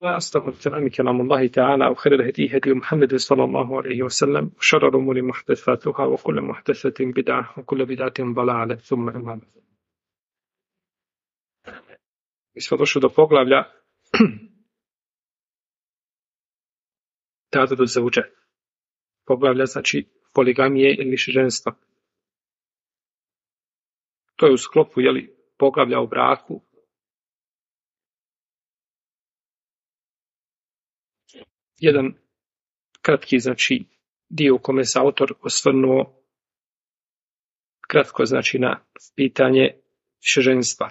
أصدق الكلام كلام الله تعالى وخير الهدي هدي محمد صلى الله عليه وسلم وشر الأمور محدثاتها وكل محدثة بدعة وكل بدعة ضلالة ثم أما بعد. Mi smo došli do poglavlja Ta'adudu Zawja. Poglavlja znači poligamije ili višeženstva. To je u sklopu poglavlja o braku. Jedan kratki dio u kome se autor osvrnuo kratko na pitanje višeženstva.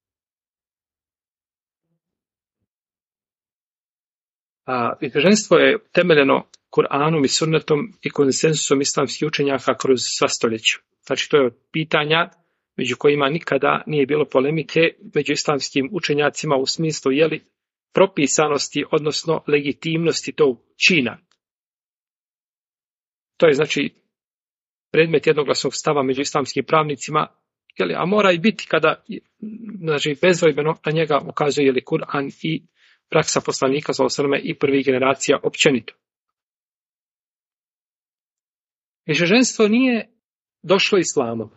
A višeženstvo je temeljeno Kur'anom i sunnetom i konsensusom islamskih učenjaka kroz sva stoljeća. Znači to je od pitanja među kojima nikada nije bilo polemike među islamskim učenjacima u smislu propisanosti, odnosno legitimnosti tog čina. To je predmet jednoglasnog stava među islamskim pravnicima, a mora i biti kada bezdvojbeno na njega ukazuje Kur'an i praksa poslanika sallallahu alejhi ve selleme i prvih generacija općenito. Višeženstvo nije došlo islamom.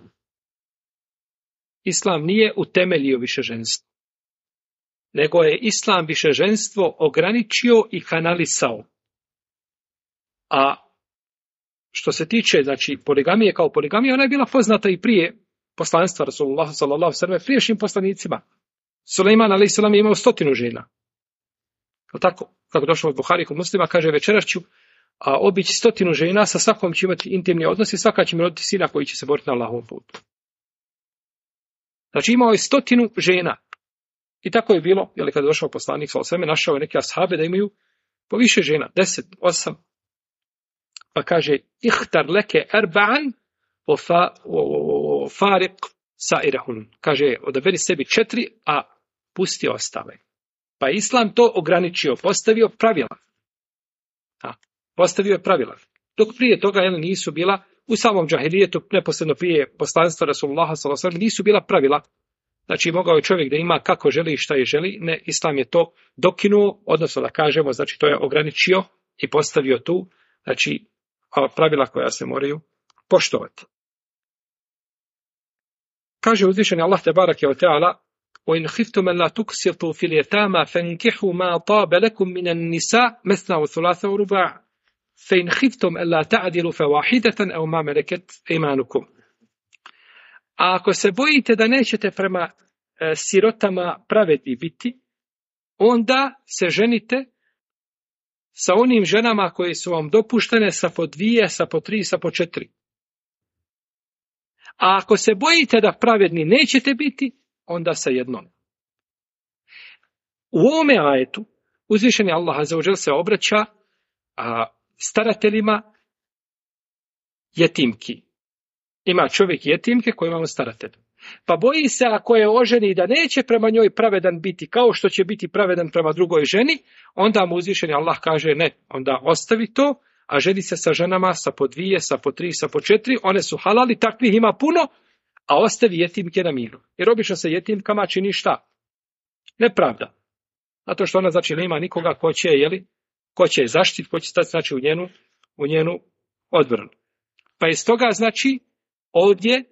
Islam nije utemeljio višeženstvo, nego je islam višeženstvo ograničio i kanalisao. A što se tiče poligamije kao poligamija, ona je bila poznata i prije poslanstva Rasulullah sallallahu alejhi ve selleme, prijašnjim poslanicima. Sulejman alejhi selam je imao 100 žena. Tako, kako došlo od Buhari kod Muslima, kaže večeras ću obići 100 žena, sa svakom će imati intimni odnos i svaka će mi roditi sina koji će se boriti na Allahovom putu. Znači imao je 100 žena. I tako je bilo, kada je došao poslanik sallallahu alejhi ve selleme, našao je neke ashabe da imaju po više žena, 10, 8. Pa kaže, ihtar leke erba'an o fariq sairahun. Kaže, odaberi sebi 4, a pusti ostale. Pa Islam to ograničio, postavio pravila. Postavio je pravila. Dok prije toga nisu bila, u samom džahilijetu, neposredno prije poslanstva Rasulullaha sallallahu alejhi ve sellem, nisu bila pravila. Znači mogao je čovjek da ima kako želi i šta je želi. Ne, Islam je to dokinuo, odnosno da kažemo, to je ograničio i postavio tu, pravila koja se moraju poštovati. Kaže uzvišeni Allah tebareke ve teala: وَإِنْ خِفْتُمْ أَلَّا تُقْسِطُوا فِي الْيَتَامَى فَانكِحُوا مَا طَابَ لَكُم مِّنَ النِّسَاءِ مَثْنَى وَثُلَاثَ وَرُبَاعَ فَإِنْ خِفْتُمْ أَلَّا تَعْدِلُوا فَوَاحِدَةً أَوْ مَا مَلَكَتْ أَيْمَانُكُمْ. A ako se bojite da nećete prema sirotama pravedni biti, onda se ženite sa onim ženama koje su vam dopuštene sa po 2, sa po 3, sa po 4. A ako se bojite da pravedni nećete biti, onda sa jednom. U ovome ajetu uzvišeni Allah azza wa dželle se obraća starateljima jetimki. Ima čovjek jetimke koji imamo staratelj. Pa boji se ako je oženi da neće prema njoj pravedan biti kao što će biti pravedan prema drugoj ženi, onda mu uzvišeni Allah kaže ne, onda ostavi to, a ženi se sa ženama sa po 2, sa po 3, sa po 4, one su halali, takvih ima puno, a ostavi jetimke na miru. Jer obično se jetimkama čini šta? Nepravda. Zato što ona nema nikoga ko će je zaštiti, ko će stati u njenu odbranu. Pa iz toga ovdje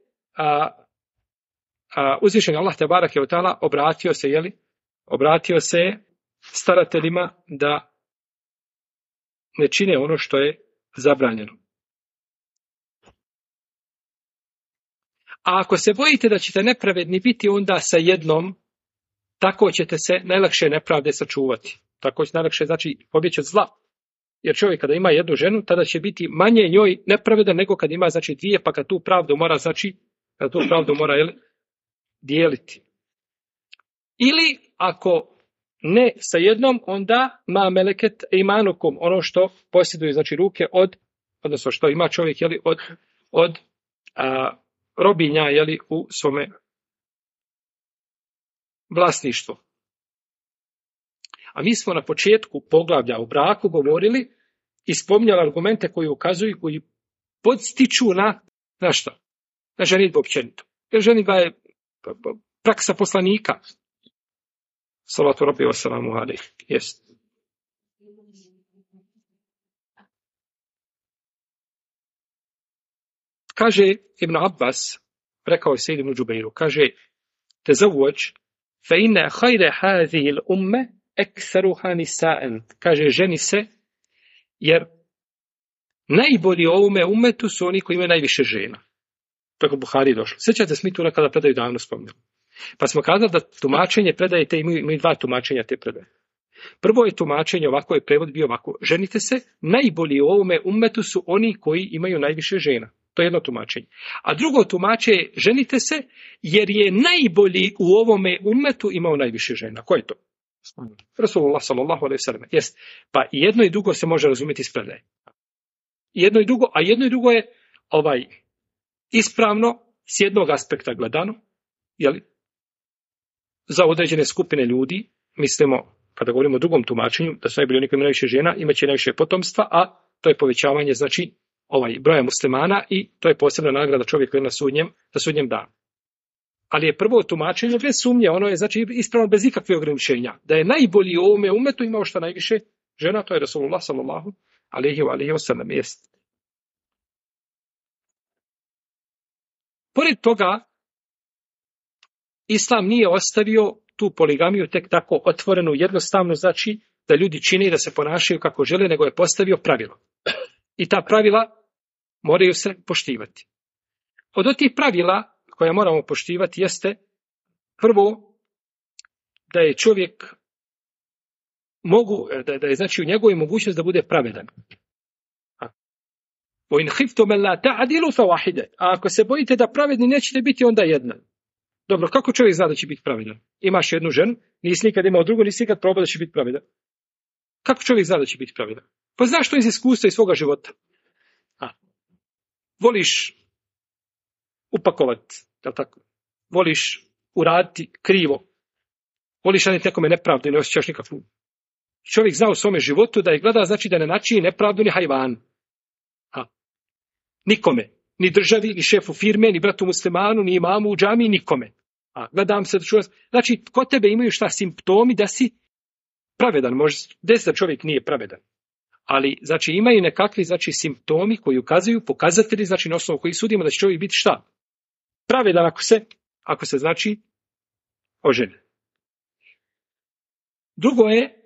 uzvišeni Allah tebareke ve teala obratio se starateljima da ne čine ono što je zabranjeno. A ako se bojite da ćete nepravedni biti, onda sa jednom, tako ćete se najlakše nepravde sačuvati. Tako će najlakše pobjeći od zla. Jer čovjek kada ima jednu ženu, tada će biti manje njoj nepravedan nego kad ima 2, pa kad tu pravdu mora dijeliti. Ili ako ne sa jednom, onda ma meleket eimanukum, ono što posjeduje ruke odnosno što ima čovjek od robinja u svome vlasništvu. A mi smo na početku poglavlja o braku govorili i spominjali argumente koji ukazuju, koji podstiču na šta? Na ženidbu općenito. Jer ženidba je praksa poslanika. Salatu rabbi wa salamu alejhi. Jest. Kaže Ibn Abbas, rekao je Sejid ibn Džubeiru, kaže, tezavvođ, fe inne hajre hadihil umme ekseruha nisa'en. Kaže, ženi se, jer najbolji u ovome ummetu su oni koji imaju najviše žena. Tako Buhari došlo. Sjećate se mi tu kada predaju davno spominjali. Pa smo kazali da tumačenje predaje, imaju dva tumačenja te predaje. Prvo je tumačenje, ovako je prevod bio ovako. Ženite se, najbolji u ovome ummetu su oni koji imaju najviše žena. To je jedno tumačenje. A drugo tumačenje je ženite se, jer je najbolji u ovome ummetu imao najviše žena. Ko je to? Rasulullah sallallahu alejhi ve sellem. Jest. Pa jedno i drugo se može razumjeti iz predaje. Jedno i drugo je ispravno s jednog aspekta gledano, jeli, za određene skupine ljudi, mislimo, kada govorimo o drugom tumačenju, da su najbolji oni koji imaju najviše žena, imaće najviše potomstva, a to je povećavanje, znači, broja muslimana i to je posebna nagrada čovjeku na sudnjem danu. Ali je prvo tumačenje bez sumnje, ono je znači ispravno bez ikakvih ograničenja. Da je najbolji u ovome umetu imao što najviše žena, to je Rasulullah sallallahu alejhi ve sellem. Pored toga, Islam nije ostavio tu poligamiju tek tako otvorenu, jednostavno, znači da ljudi čine i da se ponašaju kako žele, nego je postavio pravilo. I ta pravila moraju se poštivati. Od tih pravila koja moramo poštivati jeste prvo da je čovjek da je znači u njegovoj mogućnost da bude pravedan. A ako se bojite da pravedni nećete biti, onda jedna. Dobro, kako čovjek zna da će biti pravedan? Imaš jednu ženu, nisi nikad imao drugu, nisi nikad probao da će biti pravedan. Kako čovjek zna da će biti pravedan? Pa znaš to iz iskustva iz svoga života. Voliš upakovati, jel tako? Voliš uraditi krivo. Voliš raditi nekome nepravdu i ne osjećaš nikakvu. Čovjek zna u svome životu da je gleda, znači da ne načini nepravdu ni hajvan. Nikome. Ni državi, ni šefu firme, ni bratu muslimanu, ni imamu u džamiji, nikome. Gledam se da čujem. Znači, kod tebe imaju šta simptomi da si pravedan. Može desiti da čovjek nije pravedan. Ali, znači, imaju nekakvi, znači, simptomi koji ukazuju, pokazatelji, znači, na osnovu koji sudimo da će čovjek biti šta? Pravedan ako se znači, oženi. Drugo je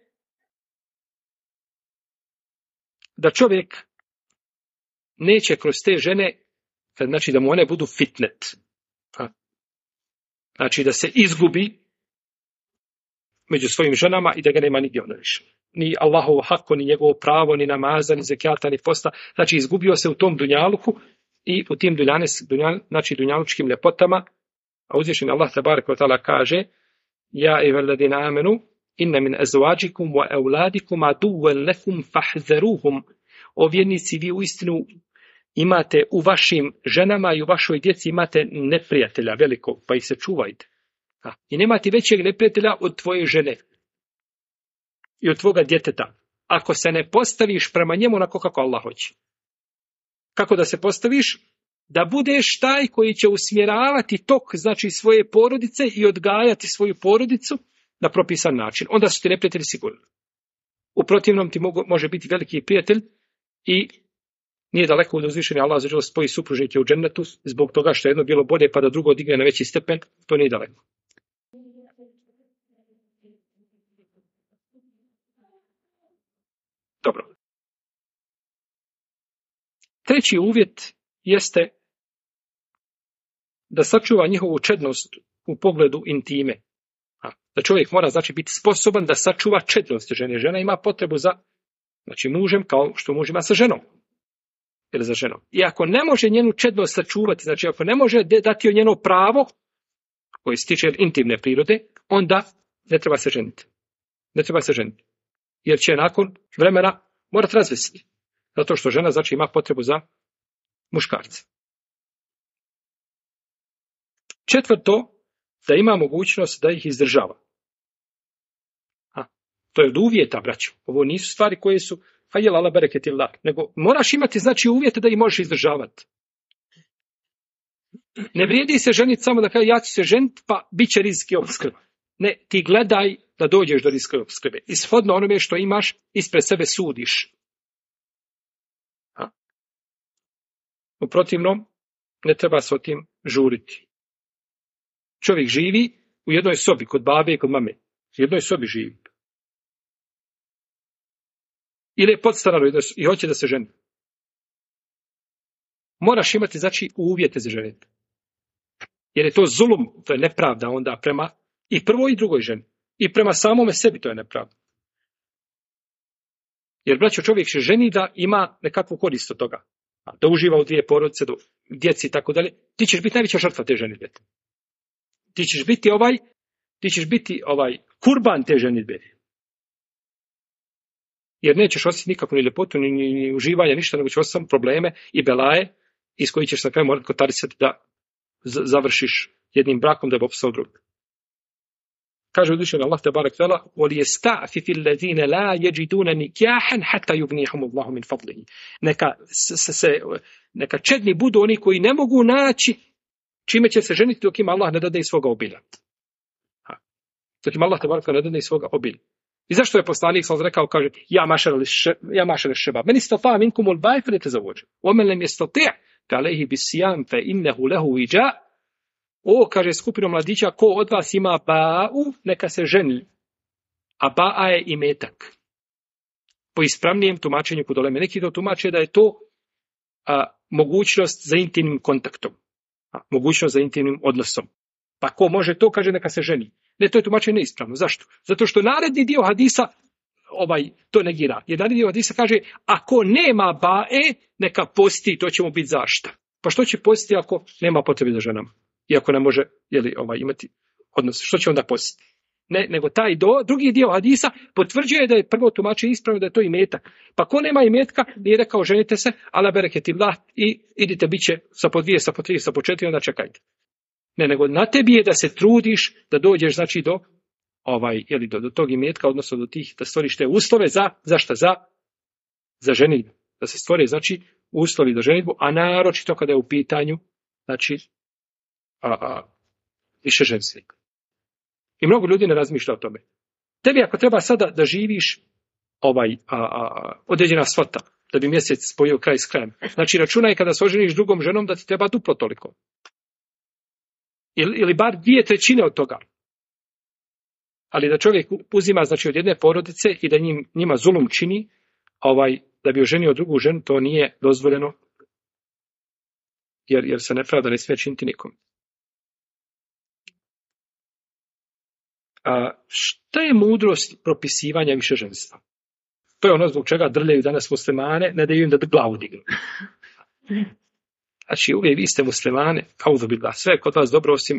da čovjek neće kroz te žene, znači da mu one budu fitnet. Znači da se izgubi među svojim ženama i da ga nema nigdje onda više. Ni Allahovo hako, ni njegovo pravo, ni namaza, ni zekijata, ni posta. Znači izgubio se u tom dunjaluku i u tim znači dunjalučkim ljepotama. A uzvišeni Allah tebareke ve taala kaže: Ja ejuhalladina amenu inna min azwajikum wa auladikum aduwwan lakum fahzaruhum. O vjernici, vi uistinu imate u vašim ženama i u vašoj djeci imate neprijatelja velikog, pa ih se čuvajte. I nemate većeg neprijatelja od tvoje žene i od tvoga djeteta. Ako se ne postaviš prema njemu onako kako Allah hoće. Kako da se postaviš? Da budeš taj koji će usmjeravati tok, znači svoje porodice i odgajati svoju porodicu na propisan način. Onda su ti neprijatelji sigurni. U protivnom ti može biti veliki prijatelj i nije daleko da uzvišeni Allah za spoji supružnike u džennetu zbog toga što je jedno bilo bolje pa da drugo digne na veći stepen, to nije daleko. Dobro. Treći uvjet jeste da sačuva njihovu čednost u pogledu intime. Da čovjek mora znači biti sposoban da sačuva čednost žene. Žena ima potrebu za znači mužem kao što muž ima sa ženom. Ili za ženom. I ako ne može njenu čednost sačuvati, znači ako ne može dati joj njeno pravo koje se tiče intimne prirode, onda ne treba se ženiti. Ne treba se ženiti. Jer će nakon vremena morati razvesti. Zato što žena znači ima potrebu za muškarca. Četvrto, da ima mogućnost da ih izdržava. To je od uvjeta, braćo. Ovo nisu stvari koje su hajjel ala bereketillah, nego moraš imati znači uvjete da ih možeš izdržavati. Ne vrijedi se ženiti samo da kaže ja ću se ženiti pa bit će rizki opskrba. Ne, ti gledaj da dođeš do rizika opskrbe. I shodno onome što imaš, ispred sebe sudiš. U protivnom, ne treba se o tim žuriti. Čovjek živi u jednoj sobi, kod babe i kod mame. U jednoj sobi živi. Ili je podstanar i hoće da se ženi. Moraš imati, znači, uvjete za ženiti. Jer je to zulum, to je nepravda onda prema i prvoj i drugoj ženi. I prema samome sebi to je nepravda. Jer, braćo, čovjek se ženi da ima nekakvu korist od toga. Da uživa u dvije porodice, do djeci i tako dalje. Ti ćeš biti najveća žrtva te ženitbe. Ti ćeš biti kurban te ženitbe. Jer nećeš osjetiti nikakvu ni ljepotu, ni uživanje, ništa, nego ćeš osjetiti samo probleme i belaje iz kojih ćeš na kraju morati kotarisati da završiš jednim brakom da bi opstao drugi. Kaže uzvišeni Allah tebarek ve teala: "Waliyastafifi alladhina la yajiduna nikahan hatta yughnihum Allahu min fadlihi." Neka čedni budu oni koji ne mogu naći čime će se ženiti dok im Allah ne dadne iz svoga obilja. Dok im Allah tebarek ne dadne iz svoga obilja. I zašto je poslanik sallallahu rekao, kaže: "Ja mašar šebab, men istata minkum al-ba'a falyatazawwaj, wa man lam yastati' fa alayhi bis-siyam fa innahu lahu wija." O, kaže skupinom mladića, ko od vas ima ba'u, neka se ženi. A ba'a je imetak. Po ispravnijem tumačenju kod uleme. Neki to tumače da je to mogućnost za intimnim kontaktom. Mogućnost za intimnim odnosom. Pa ko može to, kaže, neka se ženi. Ne, to je tumačenje neispravno. Zašto? Zato što naredni dio hadisa to negira. Jer naredni dio hadisa kaže, ako nema ba'e, neka posti, to će mu biti zašta. Pa što će postiti ako nema potrebe za ženama? Iako ne može imati odnos. Što će onda postiti? Ne, nego taj drugi dio hadisa potvrđuje da je prvo tumačenje ispravno, da je to imetak. Pa ko nema imetka, nije rekao ženite se, ala bereketillah, i idite bit će sa po 2, sa po 3, sa po 4, onda čekajte. Ne, nego na tebi je da se trudiš da dođeš, znači, do tog imetka, odnosno do tih, da stvoriš te uslove za ženitbu. Da se stvore, znači, uslovi za ženitbu, a naročito kada je u pitanju, znači, više ženstvnik. I mnogo ljudi ne razmišlja o tome. Tebi ako treba sada da živiš određena svota, da bi mjesec spojio kraj s krajem. Znači računaj kada se oženiš drugom ženom da ti treba duplo toliko. Ili bar 2/3 od toga. Ali da čovjek uzima, znači, od jedne porodice i da njima zulum čini, da bi oženio drugu ženu, to nije dozvoljeno, jer se nepravda ne smije činiti nikom. Šta je mudrost propisivanja višeženstva? To je ono zbog čega drljaju danas muslimane, ne daju im da glavu dignu. Znači, uvijek vi ste muslimane, sve je kod vas dobro, osim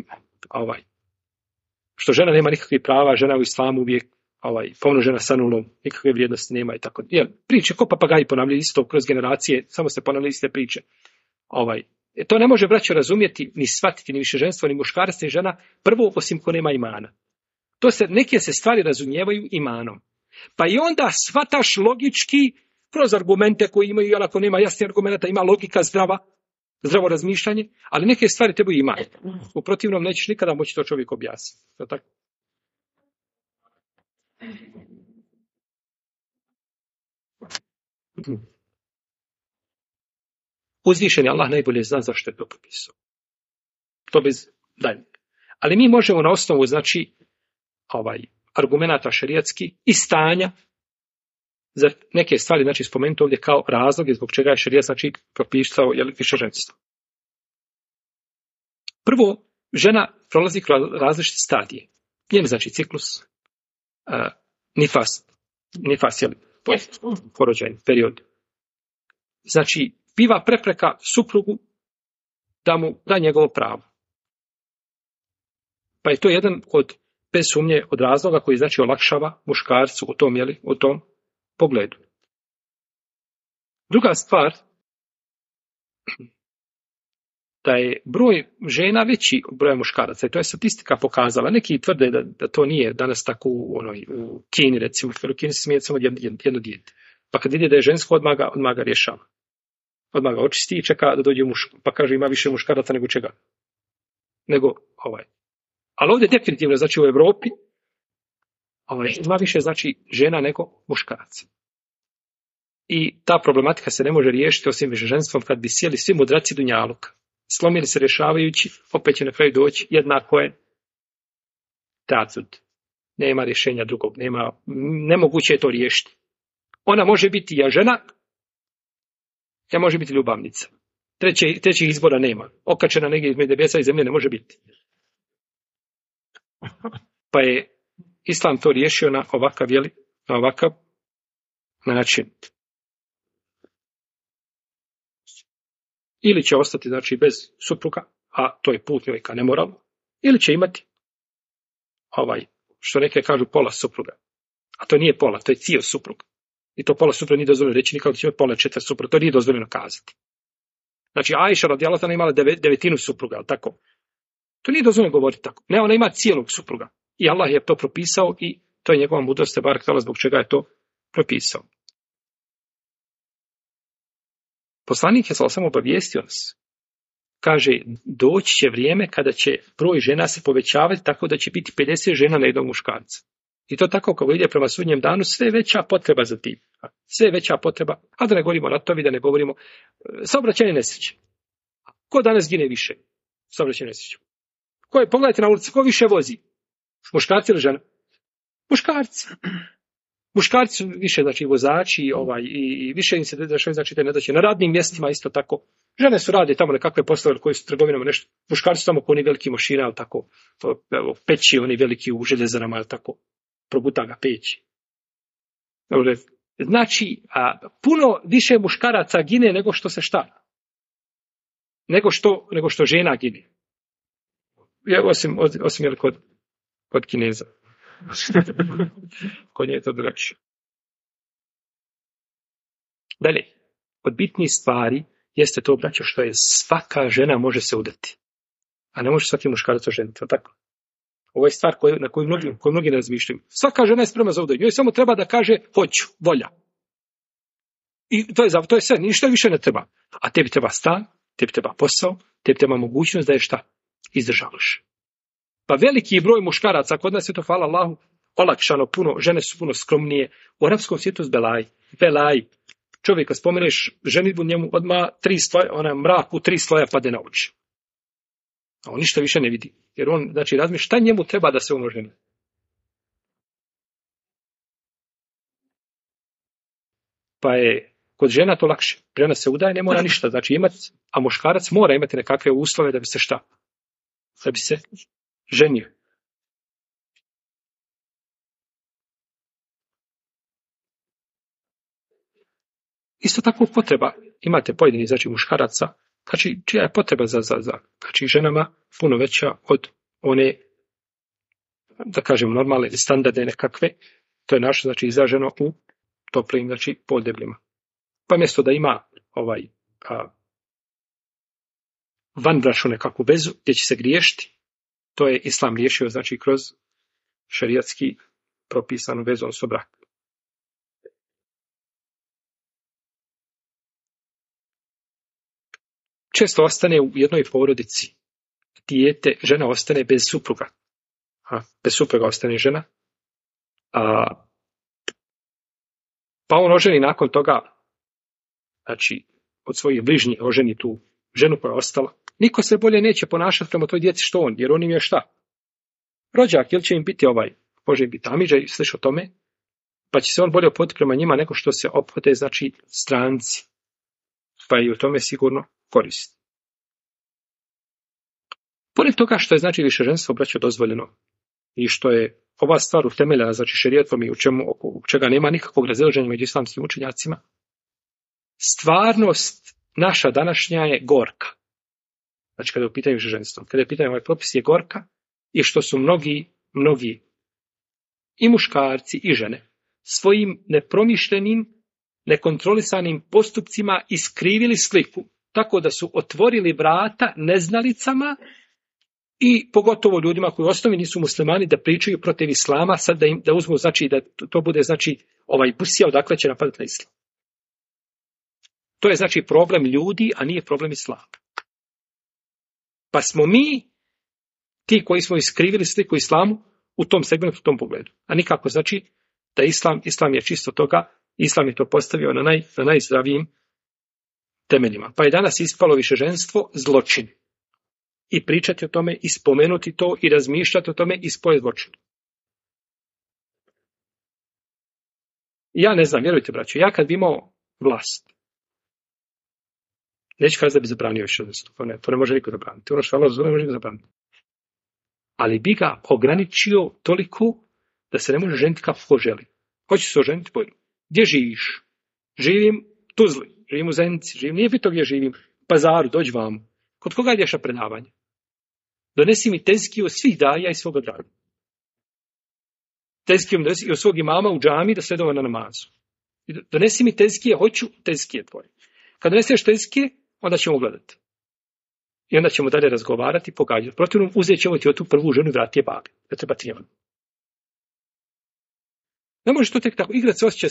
što žena nema nikakvih prava, žena u islamu uvijek pomnožena sa nulom, nikakve vrijednosti nema i tako. Priče ko papagaji ponavljaju isto kroz generacije, samo se ponavljaju iste priče. To ne može, braćo, razumjeti, ni shvatiti, ni višeženstvo, ni muškarac, ni žena, prvo osim ko nema imana. Neke se stvari razumijevaju imanom. Pa i onda shvataš logički, kroz argumente koji imaju, ali ako nema jasnih argumenta, ima logika zdravo razmišljanje, ali neke stvari trebaju imati. U protivnom nećeš nikada moći to čovjek objasniti. Tako? Uzvišeni Allah najbolje zna zašto je to propisao. To bez dalje. Ali mi možemo na osnovu, znači, argumenata šerijatski i stanja za neke stvari, znači, spomenuti ovdje kao razloge zbog čega je šerijat, znači, propisao višeženstvo. Prvo, žena prolazi kroz različite stadije. Njen, znači, ciklus, nifas je porođajni period. Znači, biva prepreka suprugu da mu da njegovo pravo. Pa je to jedan bez sumnje od razloga koji, znači, olakšava muškarcu u tom pogledu. Druga stvar, da je broj žena veći od broja muškaraca, i to je statistika pokazala. Neki tvrde da to nije danas tako u Kini, recimo, u Kini se smije samo jedno dijete. Pa kad vidi da je žensko, odmah ga rješava. Odmah ga očisti i čeka da dođe muško. Pa kaže, ima više muškaraca nego čega. Ali ovdje definitivno, znači, u Europi ima više znači žena nego muškaraca. I ta problematika se ne može riješiti osim višeženstvom kad bi sjeli svi mudraci dunjaluka. Slomili se rješavajući, opet će na kraju doći, jednako je tacud. Nema rješenja drugog, nemoguće je to riješiti. Ona može biti ja žena, ja može biti ljubavnica. Trećih izbora nema. Okačena negdje između nebesa i zemlje ne može biti. Pa je Islam to riješio na ovakav način. Ili će ostati znači bez supruga, a to je put njoj ka nemoralno, ili će imati što neke kažu pola supruga. A to nije pola, to je cijel suprug. I to pola supruga nije dozvoljeno reći nikako da će imati pola četvrt supruga, to nije dozvoljeno kazati. Znači Ajša radijallahu anha imala devetinu supruga, ali tako? To nije dozvoljeno govoriti tako. Ne, ona ima cijelog supruga. I Allah je to propisao i to je njegova mudrost tebarek ta'ala zbog čega je to propisao. Poslanik je samo obavijestio nas. Kaže, doći će vrijeme kada će broj žena se povećavati tako da će biti 50 žena na jednog muškarca. I to tako kako ide prema sudnjem danu, sve veća potreba za tim. Sve veća potreba. A da ne govorimo ratovi, da ne govorimo saobraćajne nesreće. Ko danas gine više? Saobraćajne nesreće. Pogledajte na ulici, ko više vozi? Muškarci ili žena? Muškarci. Muškarci su više, znači, vozači i više im se dešavaju, znači, te nedaće. Na radnim mjestima isto tako. Žene su rade tamo nekakve poslove koji su trgovinama nešto. Muškarci su tamo po oni veliki mašina, ali tako, peći oni veliki u željezarama, ali tako, probuta ga peći. Znači, puno više muškaraca gine nego što se šta? Nego što žena gine. Osim je kod Kineza. Kod nje je to drugačije. Dalje, od bitnih stvari jeste to, braćo, što je svaka žena može se udati. A ne može svaki muškarac oženiti, tako? Ovo je stvar na koju mnogi ne razmišljaju. Svaka žena je spremna za udaju. Njoj samo treba da kaže hoću, volja. I to je sve, ništa više ne treba. A tebi treba stan, tebi treba posao, tebi treba mogućnost da je šta? Izdržavaš. Pa veliki broj muškaraca, kod nas je to, hvala Allahu, olakšano puno, žene su puno skromnije. U arapskom svijetu je belaj. Čovjeka spomeneš ženidbu, njemu odmah mrak u 3 sloja pade na oči. A on ništa više ne vidi. Jer on, znači, razmišlja šta njemu treba da se oženi. Pa je kod žena to lakše. Žena se udaje, ne mora ništa, znači imati, a muškarac mora imati nekakve uslove da bi se šta? Da bi se ženio. Isto tako potreba, imate pojedini, znači muškaraca, znači čija je potreba za znači ženama puno veća od one, da kažem, normalne standarde nekakve, to je naše, znači, izraženo u toplim, znači, podeblima. Pa mjesto da ima vanbračnu nekakvu vezu gdje će se griješiti, to je Islam riješio, znači, kroz šerijatski propisanu vezu, odnosno brak. Često ostane u jednoj porodici dijete, žena ostane bez supruga. Bez supruga ostane žena. Pa on oženi nakon toga, znači, od svojih bližnjih oženi tu ženu koja je ostala. Niko se bolje neće ponašati prema toj djeci što on, jer on im je šta? Rođak, ili će im biti može im biti amidža i slično tome, pa će se on bolje ophoditi prema njima nego što se ophode, znači, stranci. Pa i u tome sigurno koristi. Pored toga što je, znači, višeženstvo, braćo, dozvoljeno i što je ova stvar utemeljena, znači, šerijatom i u čega nema nikakvog razilaženja među islamskim učenjacima, stvarnost naša današnja je gorka. Znači, kada je u pitanju višeženstvo, kada je u pitanju ovaj propis je gorka i što su mnogi i muškarci i žene svojim nepromišljenim, nekontrolisanim postupcima iskrivili sliku, tako da su otvorili vrata neznalicama i pogotovo ljudima koji u osnovi nisu muslimani da pričaju protiv islama, sad da uzmu, znači, da to bude, znači, busija odakle će napadati na islam. To je, znači, problem ljudi, a nije problem islama. Pa smo mi, ti koji smo iskrivili sliku islamu, u tom segmentu, u tom pogledu. A nikako znači da islam je čisto toga, islam je to postavio na najzdravijim temeljima. Pa je danas ispalo višeženstvo zločin. I pričati o tome, i spomenuti to, i razmišljati o tome, ispoje zločin. Ja ne znam, vjerujte braćo, ja kad bi imao vlast, neću kazati da bi zabranio višeženstvo, to ne može niko zabraniti. Ono što Allah zove, ne može niko zabraniti. Ali bi ga ograničio toliko da se ne može ženiti kako ko želi. Ko će se oženiti? Gdje živiš? Živim u Tuzli, živim u Zenici, nije bitno gdje živim, Pazaru, dođi vamo. Kod koga ideš na predavanje? Donesi mi tezkiju od svih daja i svoga draga. Tezkiju donesi od svog imama u džami da sve dovoljno na namazu. Donesi mi tezkije, hoću tezkije tvoje. Kad doneseš tezkije, onda ćemo gledati. I onda ćemo dalje razgovarati i pogađati. Protivno, uzet ćemo ti od tu prvu ženu i vrati je babi. Ne treba ti njema. Ne možeš to tek tako igrati se osjećaj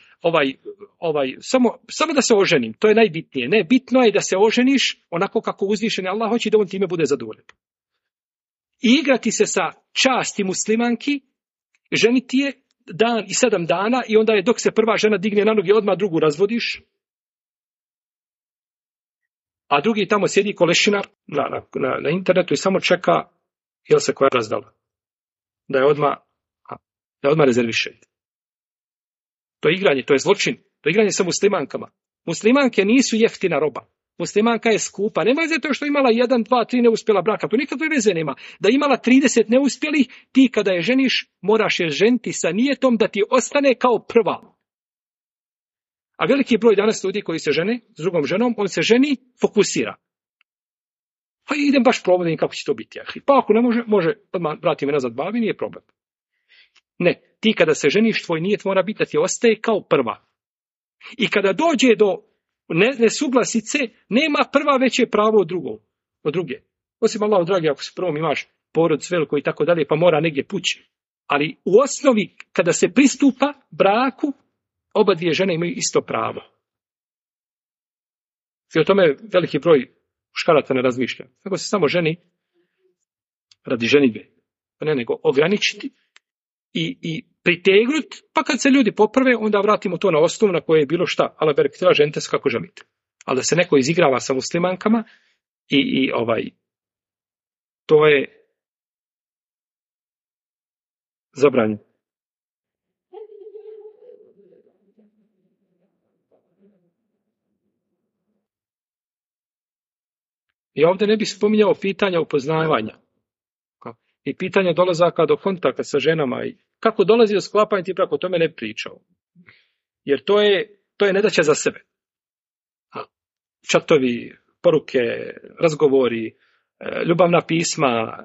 samo da se oženim. To je najbitnije. Ne, bitno je da se oženiš onako kako uzvišeni Allah hoće da on time bude zadovoljan. I igrati se sa časti muslimanki, ženiti je dan i 7 dana i onda je dok se prva žena digne na noge odmah drugu razvodiš. A drugi tamo sjedi kolešinar na internetu i samo čeka jel se koja razdala. Da je odmah rezerviše. To je igranje, to je zločin. To je igranje sa muslimankama. Muslimanke nisu jeftina roba. Muslimanka je skupa. Nema veze to što imala 1, 2, 3 neuspjela braka. To nikakve veze nema. Da imala 30 neuspjelih, ti kada je ženiš, moraš je ženiti sa nijetom da ti ostane kao prva. A veliki broj danas ljudi koji se žene s drugom ženom, on se ženi, fokusira. Pa idem baš probati kako će to biti. Pa ako ne može vrati me nazad bavi, nije problem. Ne, ti kada se ženiš, tvoj nijet mora biti da ti ostaje kao prva. I kada dođe do nesuglasice, nema prva veće pravo od druge. Osim Allahu dragi, ako se prvom imaš porod veliko i tako dalje, pa mora negdje pući. Ali u osnovi, kada se pristupa braku, oba dvije žene imaju isto pravo. I o tome veliki broj muškaraca ne razmišlja. Nego se samo ženi radi ženidbe. Ne, nego ograničiti i pritegnuti, pa kad se ljudi poprave, onda vratimo to na osnovu na koje je bilo šta. Ali berkitela, ženite se kako želite. Ali da se neko izigrava sa muslimankama i to je zabranjeno. I ovdje ne bih spominjao pitanja upoznavanja i pitanja dolazaka do kontakta sa ženama i kako dolazi do sklapanja ti braka, o tome ne pričao. Jer to je nedaća za sebe. Čatovi, poruke, razgovori, ljubavna pisma,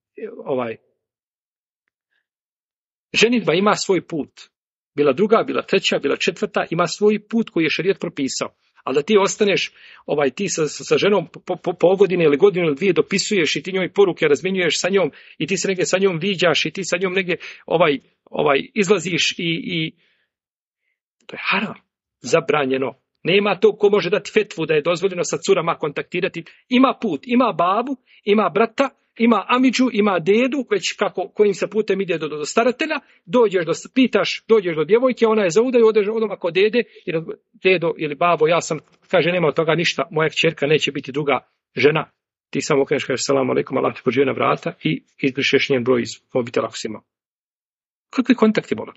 ženidba ima svoj put. Bila druga, bila treća, bila četvrta, ima svoj put koji je šerijat propisao. Ali da ti ostaneš, ti sa ženom po godine ili godinu ili 2 dopisuješ i ti njoj poruke razmjenjuješ sa njom i ti se negdje sa njom viđaš i ti sa njom negdje izlaziš i to je haram, zabranjeno. Nema to ko može dati fetvu da je dozvoljeno sa curama kontaktirati. Ima put, ima babu, ima brata, ima amidžu, ima dedu, već kojim se putem ide do staratelja, dođeš do djevojke, ona je za udaju, odeš odmah kod dede, dedo ili babo, ja sam, kaže, nema od toga ništa, moja kćerka neće biti druga žena, ti samo kažeš selam alejkum, Allah ti pođe na vrata i izbrišeš njen broj iz mobitela ako si imao. Kakvi kontakti bolan?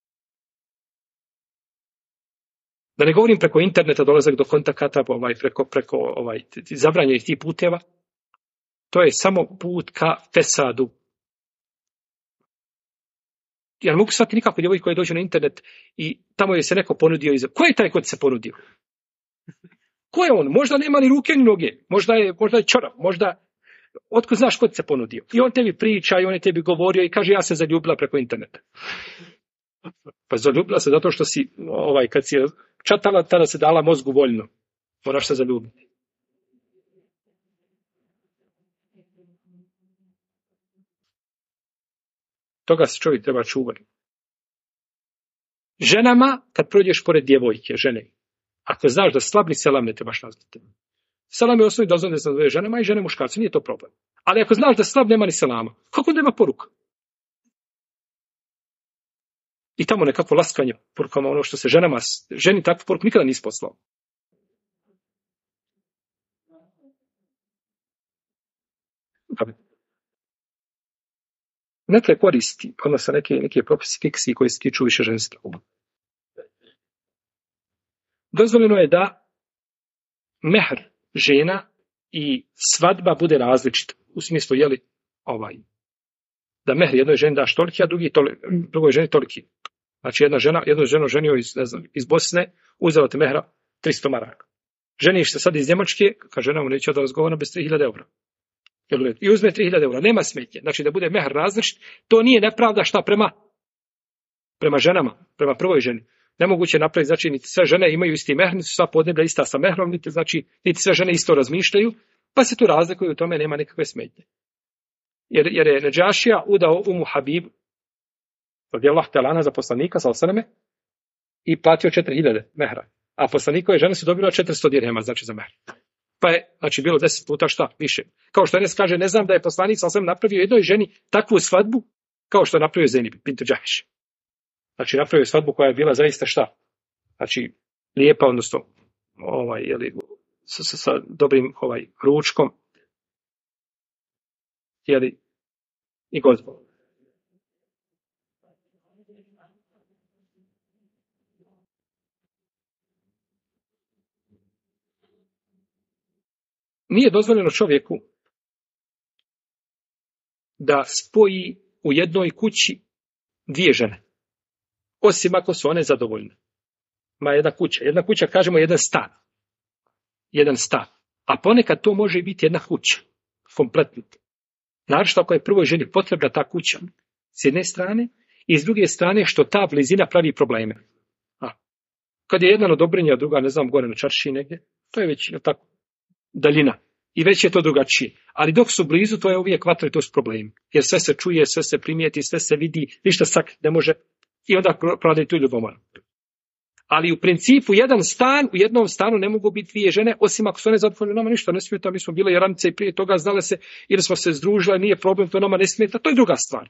Da ne govorim preko interneta dolazak do kontakata, preko zabranjenih tih puteva. To je samo put ka fesadu. Ja ne mogu shvatiti nikako djevojke koje dođu na internet i tamo je se neko ponudio iza. Ko je taj ko se ponudio? Ko je on? Možda nema ni ruke ni noge. Možda je čorav. Otko znaš ko se ponudio? I on tebi priča i on je tebi govorio i kaže ja se zaljubila preko interneta. Pa zaljubila se zato što si, kad si čatala, tada se dala mozgu voljno. Moraš se zaljubiti. Toga se čovjek treba čuvati. Ženama, kad prođeš pored djevojke, žene, ako znaš da slabni selam ne trebaš nazvati. Selam je osnovi dozvoljeno da se nazove ženama i žene muškarci, nije to problem. Ali ako znaš da slab nema ni selama, kako nema poruka? I tamo nekako laskanje porukama, ono što se ženi takvu poruku nikada nisi poslao. Neke koristi, odnosno neke propisi fiksi koji se tiču više ženstva. Dozvoljeno je da mehr žena i svadba bude različita. U smislu, da mehr jednoj ženi daš toliki, a drugoj ženi toliki. Znači jednu ženu ženio iz Bosne, uzela te mehra 300 maraka. Ženiš se sad iz Njemačke, kaže žena mu neće da razgovara bez 3000 eura. I uzme 3000 eura, nema smetnje. Znači da bude mehr različit, to nije nepravda šta prema ženama, prema prvoj ženi. Nemoguće napraviti, znači niti sve žene imaju isti mehr, niti su sva podneblja ista sa mehrom, niti sve žene isto razmišljaju, pa se tu razlikuju, u tome nema nikakve smetnje. Jer je Nedžašija udao Umu Habib, radijallahu ta'ala za poslanika, i platio 4000 mehra. A poslanikove žene su dobile 400 dirhema, znači za mehr. Pa je, znači, bilo 10 puta šta više. Kao što Enes kaže, ne znam da je poslanik napravio jednoj ženi takvu svadbu, kao što je napravio Zeynep bintu Džahš. Znači, napravio svadbu koja je bila zaista šta? Znači, lijepa, odnosno, sa dobrim ručkom, i gozbom. Nije dozvoljeno čovjeku da spoji u jednoj kući dvije žene, osim ako su one zadovoljne. Jedna kuća, kažemo jedan stan, a ponekad to može biti jedna kuća, kompletno. Naročito ako je prvoj ženi potrebna ta kuća, s jedne strane, i s druge strane što ta blizina pravi probleme. Kad je jedna odobrenja, a druga, ne znam, gore na čaršiji negdje, to je već tako daljina. I već je to drugačije. Ali dok su blizu, to je uvijek vatra i to su problemi. Jer sve se čuje, sve se primijeti, sve se vidi, ništa sakriti ne može. I onda prodaju tu ljubomoru. Ali u principu u jednom stanu ne mogu biti dvije žene, osim ako su one zadovoljne, nama ništa ne smeta, mi smo bile jaranice i prije toga znale se, ili smo se združile, nije problem, to nama ne smeta, to je druga stvar.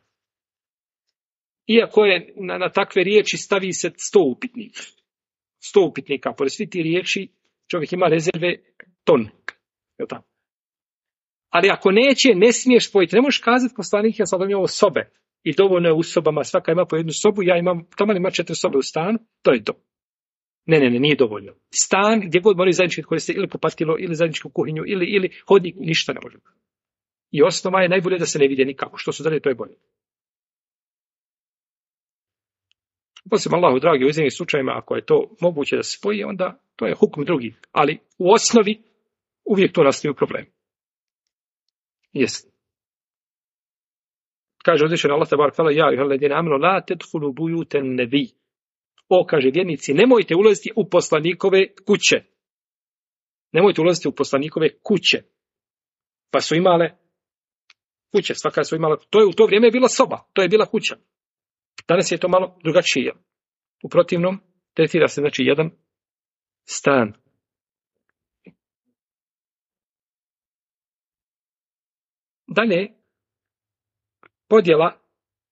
Iako je na takve riječi stavi se 100 upitnika, pored svi ti riječi čovjek ima rezerve ton. Ali ako neće, ne smiješ spojiti. Ne možeš kazati poslanik, ja sam vam ovo sobe. I dovoljno je u sobama, svaka ima po jednu sobu, ja imam, tamo ima 4 sobe u stanu, to je to. Ne, nije dovoljno. Stan gdje god moraju zajednički koristiti ili popatilo, ili zajedničku kuhinju, ili hodnik, ništa ne može. I osnova je najbolje da se ne vide nikako. Što su dalje, to je bolje. Poslije Allahu dragi, u iznimnim slučajima, ako je to moguće da se spoji, onda to je hukm drugi. Ali u osnovi uvijek to nastaju problemi. Jesi. Kaže uzvišen Allah tabarak ta'ala, ja ayyuhalladhina amanu la tadkhulu buyutan nabiy. Kaže vjernici, nemojte ulaziti u poslanikove kuće. Nemojte ulaziti u poslanikove kuće. Pa su imale kuće, svaka su imala, to je u to vrijeme bila soba, to je bila kuća. Danas je to malo drugačije. U protivnom, tretira se znači jedan stan. Dalje, podjela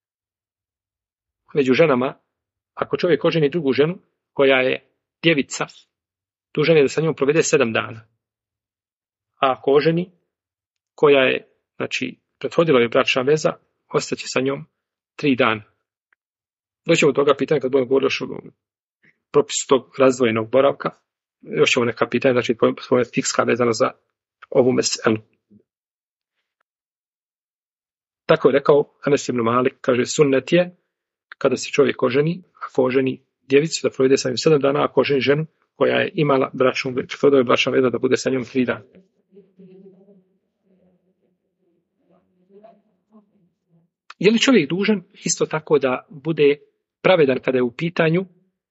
među ženama, ako čovjek oženi drugu ženu, koja je djevica, dužan je da sa njom provede 7 dana. A ako oženi, koja je, znači, prethodila je bračna veza, ostaće sa njom 3 dana. Doćemo do toga pitanja kad budemo govorili o propisu tog razdvojenog boravka. Još ćemo neka pitanja, znači, svoje fikska vezana za ovu meselu. Tako je rekao Anas ibn Malik, kaže, sunnet je, kada se čovjek oženi, ako oženi djevicu, da provede sa njom 7 dana, ako oženi ženu koja je imala bračna veza, da bude sa njom 3 dana. Je li čovjek dužan isto tako da bude pravedan kada je u pitanju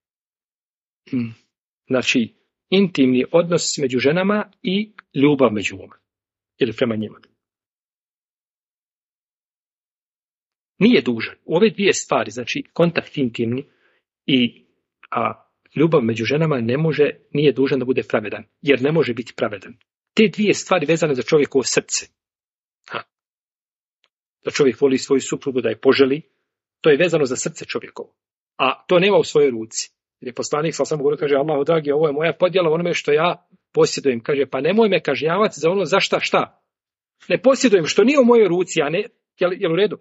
znači intimni odnos među ženama i ljubav među njima ili prema njima? Nije dužan. U ove dvije stvari, znači kontakt intimni i ljubav među ženama nije dužan da bude pravedan, jer ne može biti pravedan. Te dvije stvari vezane za čovjekovo srce. Da čovjek voli svoju suprugu, da je poželi, to je vezano za srce čovjekovo. a to nema u svojoj ruci. Jer je poslanik sa samo govorio, kaže, Allahu dragi, ovo je moja podjela onome što ja posjedujem. Kaže, pa nemoj me kažnjavati za ono za šta. Ne posjedujem što nije u mojoj ruci, a ne, jel u redu?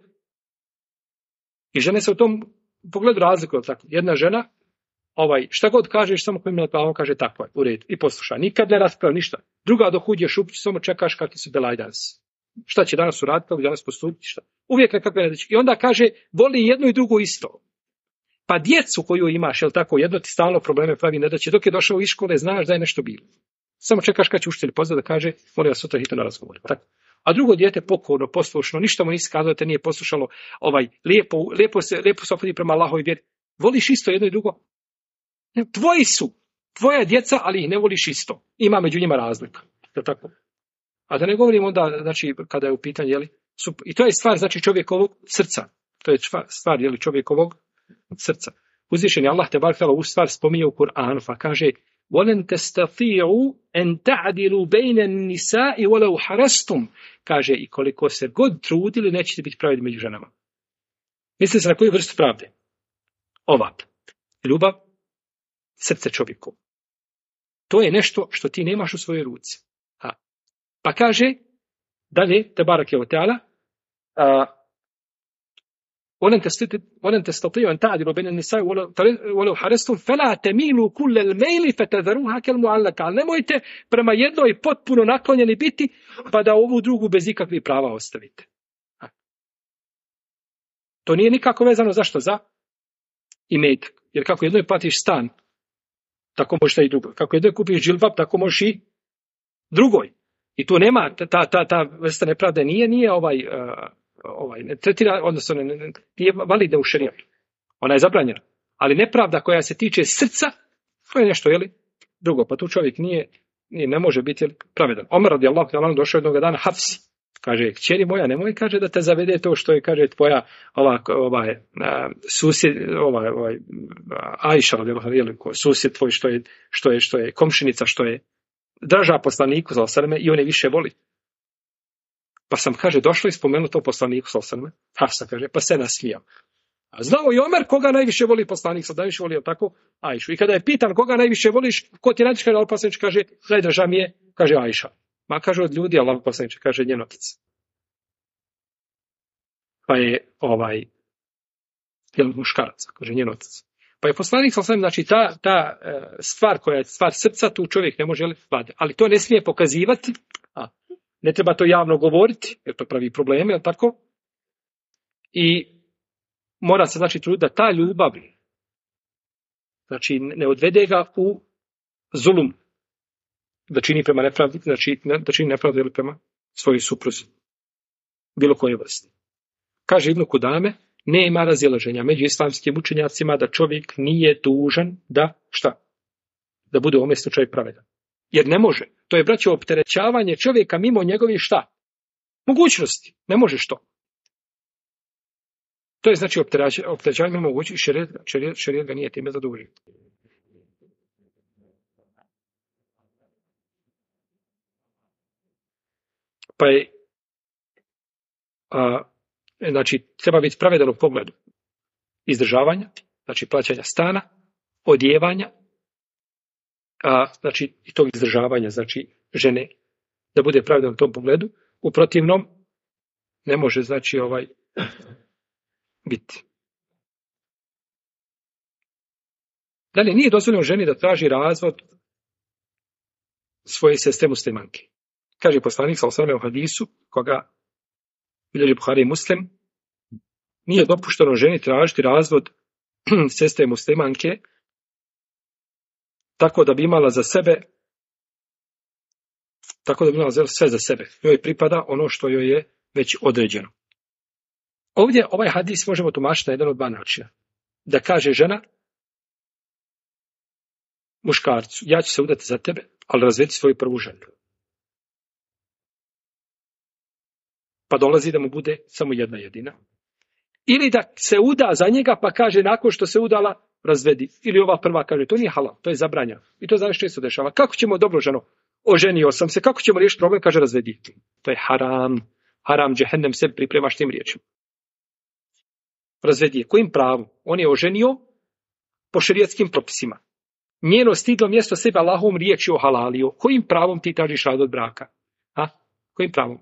I žene se u tom pogledu razlikuju. Tako. Jedna žena, šta god kažeš, samo koji mi on kaže tako je, u redu. I posluša. Nikad ne raspravlja ništa. Druga dok uđeš u kuću, samo čekaš kakvi su belaj danas. Šta će danas uraditi, kako danas postupiti, šta. Uvijek nekakve nedeće. I onda kaže, voli jedno i drugo isto. Pa djecu koju imaš, jel tako, jedno ti stalno probleme pravi nedaće. Dok je došao iz škole, znaš da je nešto bilo. Samo čekaš kad će učitelj pozvati da kaže, molim vas sutra hitno na razgovor. Tako. A drugo dijete pokorno, poslušno, ništa mu nisi kazao da te nije poslušalo, lijepo se opodi prema Allahovoj vjeri. Voliš isto jedno i drugo? Tvoji su, tvoja djeca, ali ih ne voliš isto. Ima među njima razlika. Jel tako? A da ne govorim onda, znači, kada je u pitanju, jeli, i to je stvar, znači, čovjekovog srca. To je stvar, jeli, čovjekovog srca. Uzvišeni Allah te bar ovu stvar spominje u Kur'anu, pa kaže وَلَنْ تَسْتَطِيعُوا أَنْ تَعْدِلُوا بَيْنَ النِّسَاءِ وَلَوْ حَرَسْتُمْ. Kaže, i koliko se god trudili, nećete biti pravedni među ženama. Mislite se na koju vrstu pravde? Ova. Ljubav, srce čovjeku. To je nešto što ti nemaš u svojoj ruci. Pa kaže, dalje, tebarake o teala, وَلَنْ تَسْتَطِيعُوا أَنْ تَعْدِلُوا بَيْنَ النِّسَاءِ وَلَوْ حَرَسْتُمْ فَلَا تَمِيلُوا كُلَّ الْمَيْلِ فَتَذَرُوهَا كَالْمُعَلَّقَ. Ali nemojte prema jednoj potpuno naklonjeni biti, pa da ovu drugu bez ikakvih prava ostavite. To nije nikako vezano zašto? Za imetak. Jer kako jednoj platiš stan, tako možeš i drugoj. Kako jednoj kupiš džilbab, tako možeš i drugoj. I tu nema, ta vrsta nepravde nije ne tretira, odnosno nije validna u šerijatu. Ona je zabranjena. Ali nepravda koja se tiče srca, to je nešto, jeli, drugo. Pa tu čovjek ne može biti, jeli, pravedan. Omer radijallahu ta'ala došao jednog dana Hafsi. Kaže, kćeri moja, nemoj, kaže, da te zavede to što je, kaže, tvoja susjed, Ajša, susjed tvoj što je komšinica, što je draža poslaniku sallallahu alejhi ve selleme i on je više voli. Pa sam, kaže, došlo i spomenuo to poslaniku sallallahu alejhi ve selleme. Hafsa kaže, pa se nasmijao. A znao i Omer koga najviše voli poslanik, najviše voli, tako, Ajšu. I kada je pitan koga najviše voliš, ko ti najviše voli poslanik, kaže, najdraža mi je, kaže, Ajša. Ma kaže od ljudi, Allah poslanik, kaže, njen otac. Pa je muškarac, kaže, njen otac. Pa je poslanik sallallahu alejhi ve sellem, znači ta stvar koja je stvar srca, tu čovjek ne može vladati. Ali to ne smije pokazivati, ne treba to javno govoriti, jer to pravi probleme, je tako? I mora se, znači, truditi da ta ljubav, znači, ne odvede ga u zulum, da čini prema nepravdi, znači, da čini nepravdu ili prema svojoj supruzi, bilo koje vrste. Kaže Ibn Kudame, nema razilaženja među islamskim učenjacima da čovjek nije dužan da, šta? Da bude u ovome slučaju pravedan. Jer ne može. To je, braćo, opterećavanje čovjeka mimo njegovih šta? Mogućnosti. Ne možeš to. To je, znači, opterećavanje mimo mogućnosti. Šerijat ga nije time zadužio. Pa je znači, treba biti pravedan u pogledu izdržavanja, znači plaćanja stana, odjevanja, znači i tog izdržavanja, znači žene, da bude pravedan u tom pogledu. U protivnom ne može, znači, biti. Dalje, nije dozvoljeno ženi da traži razvod svoje sestre muslimanke. Kaže poslanik sallallahu alejhi ve sellem u hadisu, koga bilježi Buhari i Muslim, nije dopušteno ženi tražiti razvod sestre muslimanke tako da bi imala za sebe, tako da bi imala sve za sebe. Joj pripada ono što joj je već određeno. Ovdje ovaj hadis možemo tumačiti na jedan od dva načina. Da kaže žena muškarcu, ja ću se udati za tebe, ali razvedi svoju prvu ženu. Pa dolazi da mu bude samo jedna jedina. Ili da se uda za njega, pa kaže nakon što se udala, razvedi. Ili ova prva kaže, to nije halal, to je zabranjeno. I to znaš često dešava. Kako ćemo, dobro ženo, oženio sam se, kako ćemo riješiti problem, kaže razvedi. To je haram. Haram, džehennem se pripremaš tim riječima. Razvedi je. Kojim pravom? On je oženio po šerijetskim propisima. Njeno stidno mjesto sebe Allahovom riječju ohalalio. Kojim pravom ti tražiš razvod braka? A? Kojim pravom?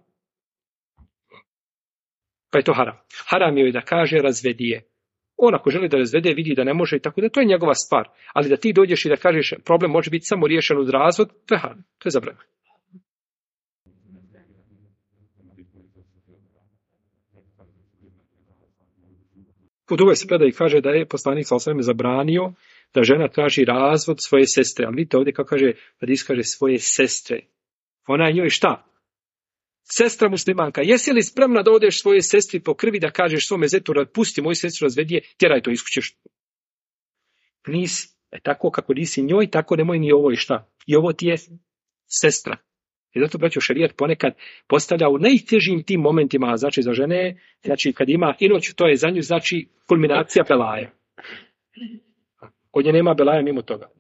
Pa je to haram. Haram joj da kaže razvedi je. On ako želi da razvede, vidi da ne može i tako da to je njegova stvar. Ali da ti dođeš i da kažeš problem može biti samo riješen uz razvod, to je haram. To je zabranjeno. U drugoj se predaji kaže da je poslanik sallallahu alejhi ve sellem zabranio da žena traži razvod svoje sestre. Ali vidite ovdje kako kaže, hadis kaže svoje sestre. Ona je njoj šta? Sestra muslimanka. Jesi li spremna da odeš svoje sestri po krvi da kažeš svome zetu, pusti moju sestru, razvedije, tjeraj to iz kuće. Nisi. Tako kako nisi njoj, tako nemoj ni ovo i šta. I ovo ti je sestra. I zato, braćo, šerijat ponekad postavlja u najtežim tim momentima, znači za žene, znači kad ima inoć, to je za nju, znači kulminacija belaja. Kod nje nema belaja mimo toga.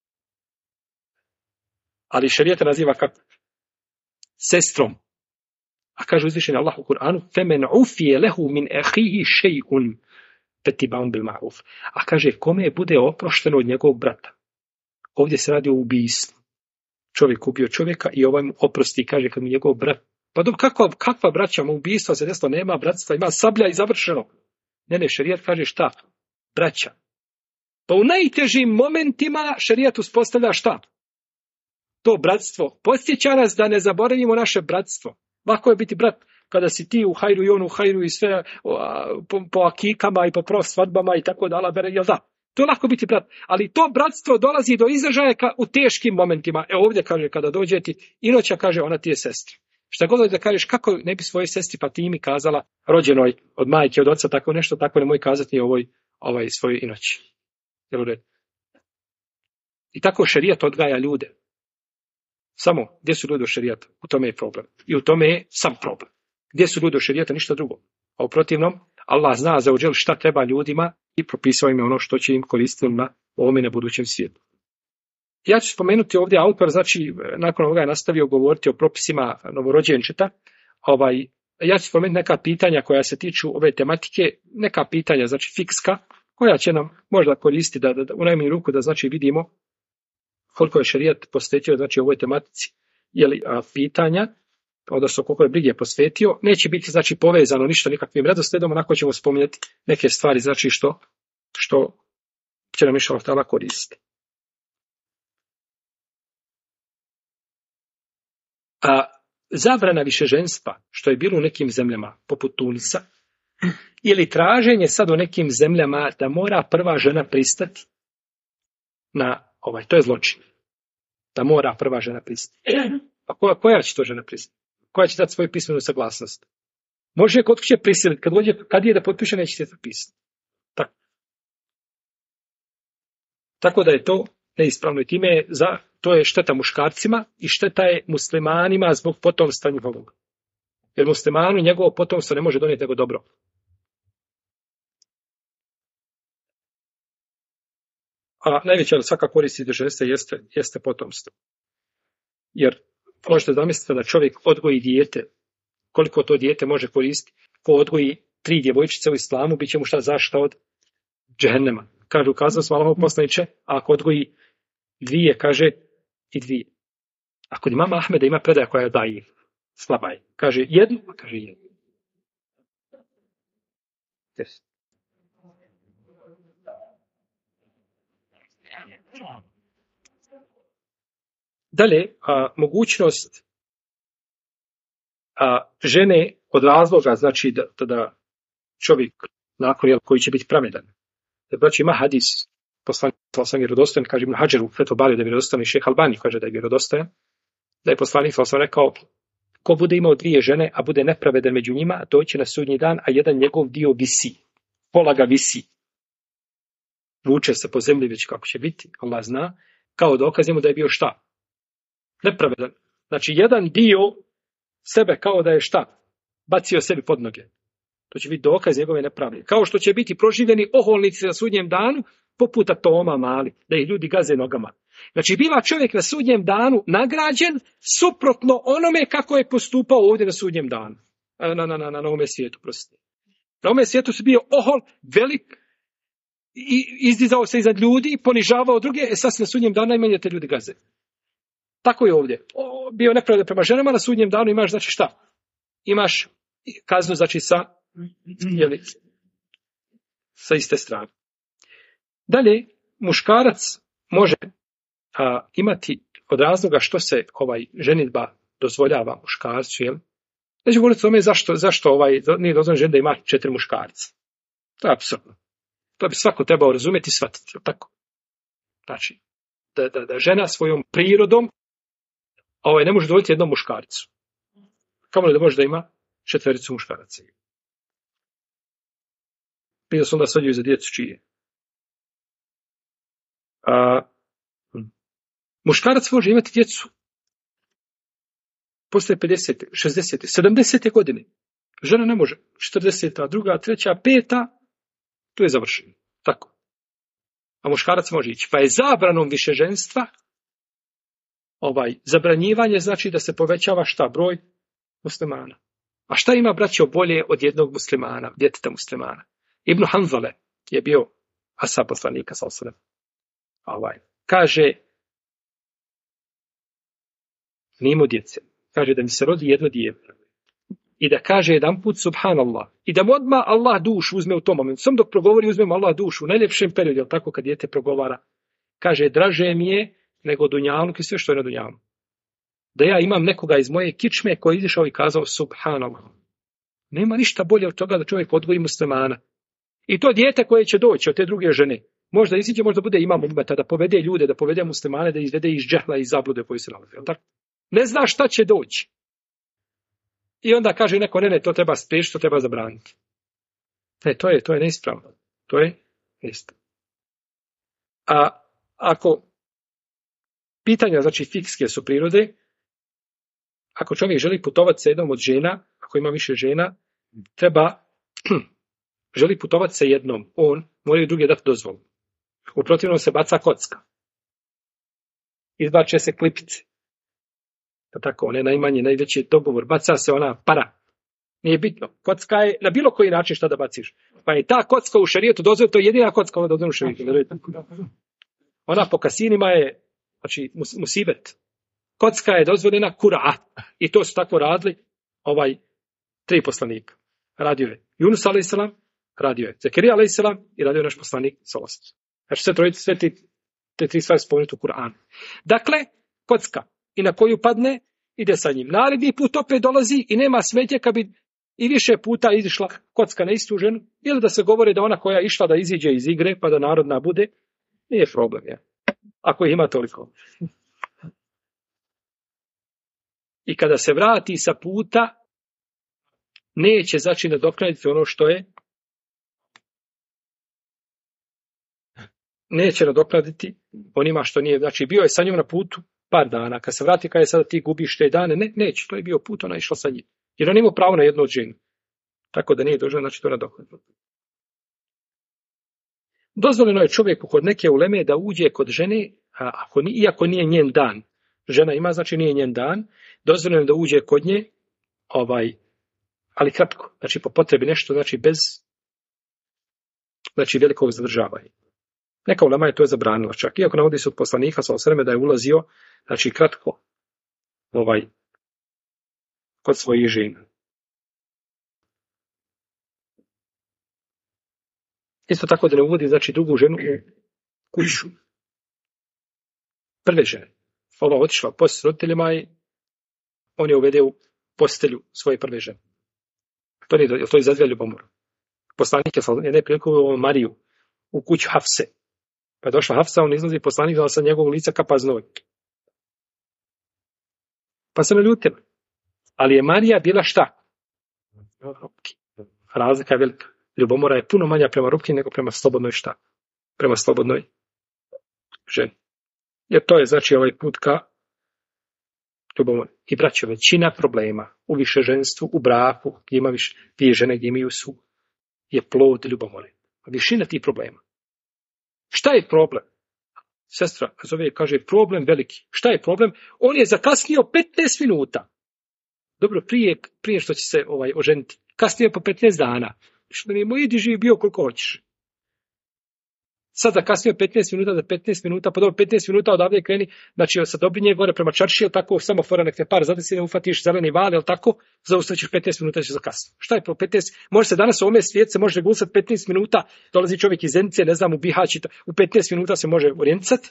Ali šerijat naziva kako? Sestrom. A kaže uzvišeni Allah u Kur'anu, فَمَنْ عُفِيَ لَهُ مِنْ أَخِيهِ شَيْءٌ فَاتِّبَعٌ بِالْمَعْرُوفِ. A kaže, kome bude oprošteno od njegovog brata? Ovdje se radi o ubijstvu. Čovjek ubio čovjeka i ovaj mu oprosti i kaže kad mu njegov brat. Pa dobro, kakva braća mu ubijstva se desilo? Nema bratstva, ima sablja i završeno. Ne, šerijat kaže šta? Braća. Pa u najtežim momentima šerijat uspostavlja šta? To bratstvo. Podsjeća nas da ne zaboravimo naše bratstvo. Lako je biti brat kada si ti u hajru i on u hajru i sve po akikama i po svadbama i tako da, jel da? To je lako biti brat, ali to bratstvo dolazi do izražaja u teškim momentima. Ovdje kaže kada dođe ti, inoća kaže ona ti je sestra. Šta god da kažeš, kako ne bi svojoj sestri pa ti mi kazala rođenoj od majke, od oca, tako nešto, tako nemoj kazati ovoj svojoj inoći. Jel u redu? I tako šerijat odgaja ljude. Samo, gdje su ljudi u šerijatu? U tome je problem. I u tome je sam problem. Gdje su ljudi u šerijatu? Ništa drugo. A u protivnom, Allah zna za uđel šta treba ljudima i propisao im ono što će im koristiti na ovome na budućem svijetu. Ja ću spomenuti ovdje autor, znači nakon ovoga je nastavio govoriti o propisima novorođenčeta. Ja ću spomenuti neka pitanja koja se tiču ove tematike, neka pitanja, znači fikska, koja će nam možda koristiti da u najmanju ruku da znači vidimo koliko je šerijat posvetio znači ovoj tematici, pitanja, odnosno koliko je brige posvetio, neće biti znači povezano ništa nikakvim redoslijedom, onako ćemo spominjati neke stvari znači što će nam inšallah ta'ala koristiti. A zabrana višeženstva, što je bilo u nekim zemljama poput Tunisa, ili traženje sad u nekim zemljama da mora prva žena pristati na to je zločin. Da mora prva žena pristati. A koja će to žena pristati? Koja će dati svoju pismenu saglasnost? Može kod kuće prisiliti, kad je da potpiše, neće se pisati. Tako da je to neispravno i time to je šteta muškarcima i šteta je muslimanima zbog potomstva njihovog. Jer muslimanu njegovo potomstvo ne može donijeti nego dobro. A najveća svaka korist iz ženstva jeste potomstvo. Jer možete zamisliti da čovjek odgoji dijete, koliko to dijete može koristiti. Ko odgoji 3 djevojčice u islamu, bit će mu šta zaštita od džehennema. Kaže, ukazao smo Allahov poslaniče, a ako odgoji 2, kaže i 2. A kod imama Ahmeda ima predaja koja daje, slaba je. Kaže 1, a kaže 1. Yes. Dalje, mogućnost žene od razloga, znači da čovjek nakon koji će biti pravedan. Znači ima hadis, poslanik sam vjerodostojan, kaže Ibn Hadžer u Fethul Bariju da je vjerodostojan i Šejh Albani kaže da je vjerodostojan, da je poslanik sam rekao, ko bude imao 2 žene, a bude nepravedan među njima, doći na sudnji dan, a jedan njegov dio visi, pola ga visi. Vuče se po zemlji već kako će biti, Allah zna, kao dokaz njemu da je bio šta? Nepravedan. Znači, jedan dio sebe kao da je šta? Bacio sebi pod noge. To će biti dokaz njegove nepravde. Kao što će biti proživljeni oholnici na sudnjem danu, poput atoma mali, da ih ljudi gaze nogama. Znači, biva čovjek na sudnjem danu nagrađen suprotno onome kako je postupao ovdje na sudnjem danu. Na ovome svijetu, prostite. Na ovome svijetu se bio ohol velik, i izdizao se iznad ljudi, ponižavao druge, sad na sudnjem danu najmanje te ljudi gaze. Tako je ovdje. Bio nepravda prema ženama, na sudnjem danu imaš, znači šta? Imaš kaznu, znači sa iste strane. Dalje, muškarac može imati od razloga što se ženidba dozvoljava muškarcu, jel? Neću govoriti o tome zašto nije dozvoljeno ženi da ima 4 muškarca. To je apsurdno. To bi svako trebao razumjeti i shvatiti, tako? Znači, da žena svojom prirodom ne može dovoljiti jednom muškarcu. Kamo li da može da ima 4 muškaraca? Prije su onda svađaju za djecu čije. Muškarac može imati djecu posle 50, 60, 70 godine. Žena ne može. 40, druga, treća, peta, tu je završeno. Tako. A muškarac može ići. Pa je zabranom višeženstva zabranjivanje znači da se povećava šta? Broj muslimana. A šta ima, braćo, bolje od jednog muslimana, djeteta muslimana? Ibn Hanzale je bio ashab poslanika sallallahu alejhi ve sellem. Kaže, nimo djece. Kaže da mi se rodi jedno dijete. I da kaže jedan put subhanallah. I da mu odmah Allah dušu uzme u tom momentu. Sam dok progovori uzme mu Allah dušu. U najljepšem periodu, jel tako, kad dijete progovara. Kaže, draže mi je nego dunjaluk i sve što je na dunjalu. Da ja imam nekoga iz moje kičme koji je izišao i kazao subhanallah. Nema ništa bolje od toga da čovjek odgoji muslimana. I to dijete koje će doći od te druge žene. Možda iziđe, možda bude imam ummeta, da povede ljude, da povede muslimane, da izvede iz džehla i zablude koji se nalaze. Ne zna šta će doći. I onda kaže neko, ne, to treba spriječiti, to treba zabraniti. To je neispravno. To je neispravno. A ako pitanja, znači fikske su prirode, ako čovjek želi putovati sa jednom od žena, ako ima više žena, želi putovati sa jednom, on moraju druge dati dozvolu. U protivnom se baca kocka. Izbače se klipice. Tako, on je najveći dogovor. Baca se ona para. Nije bitno. Kocka je na bilo koji način šta da baciš. Pa je ta kocka u šerijetu dozvoljena, to je jedina kocka ona dozvoljena u šerijetu. Ona po kasinima je, znači, musibet. Kocka je dozvoljena kura. I to su tako radili 3 poslanika. Radio je Yunus a.s., radio je Zekerija a.s. i radio je naš poslanik sallallahu. Znači sve te 3 stvari spomenuti u Kur'anu. Dakle, kocka i na koju padne, ide sa njim. Naredni put opet dolazi i nema smetje kad bi i više puta izišla kocka na istu ženu, ili da se govori da ona koja je išla da iziđe iz igre pa da narodna bude, nije problem. Ja. Ako ih ima toliko. I kada se vrati sa puta, neće znači nadoknaditi ono što je, neće nadoknaditi onima što nije, znači bio je sa njom na putu par dana, kad se vrati, kada sada ti gubiš te dane, neće, to je bio put, ona je išla sa njim. Jer on ima pravo na jednu od ženu. Tako da nije dužan, znači to nadoknaditi. Dozvoljeno je čovjeku kod neke uleme da uđe kod žene, iako nije njen dan. Žena ima, znači nije njen dan, dozvoljeno je da uđe kod nje, ali kratko, znači po potrebi nešto, znači bez velikog zadržavanja. Neka ulema je to zabranila čak, iako navodi se od poslanika sallallahu da je ulazio, znači kratko, kod svojih žena. Isto tako da ne uvodi, znači, drugu ženu u kuću. Prve žene. Ova otišla post roditeljima i on je uvede u postelju svoje prve žene. To izaziva ljubomoru. Poslanik je neprilikovao Mariju u kuću Hafse. Pa je došla Hafsa, on izlazi poslanik, da sa njegovog lica kapa znoj. Pa se naljutila. Ali je Marija bila šta? Robki. Razlika je velika. Ljubomora je puno manja prema robki nego prema slobodnoj šta? Prema slobodnoj ženi. Jer to je znači ovaj put ka ljubomori. I braćo, većina problema u višeženstvu, u braku, gdje ima dvije žene gdje imaju su, je plod ljubomore. Višina tih problema. Šta je problem? Sestra kaže problem veliki. Šta je problem? On je zakasnio 15 minuta. Dobro, prije što će se oženiti. Kasnije po 15 dana. Što mi je moj idi živi bio koliko hoćeš. Sad zakasnio 15 minuta, za 15 minuta, pa dobro 15 minuta odavde kreni, znači sa Dobrinje gore prema Čaršiji, tako semafora nek te par zadesi, ne ufatiš zeleni val, jel tako, zaustaviš 15 minuta će zakasniti. Šta je pro 15? Može se danas u ovome svijetu se može regulisati 15 minuta, dolazi čovjek iz Zenice, ne znam, u Bihać, u 15 minuta se može orijentisati.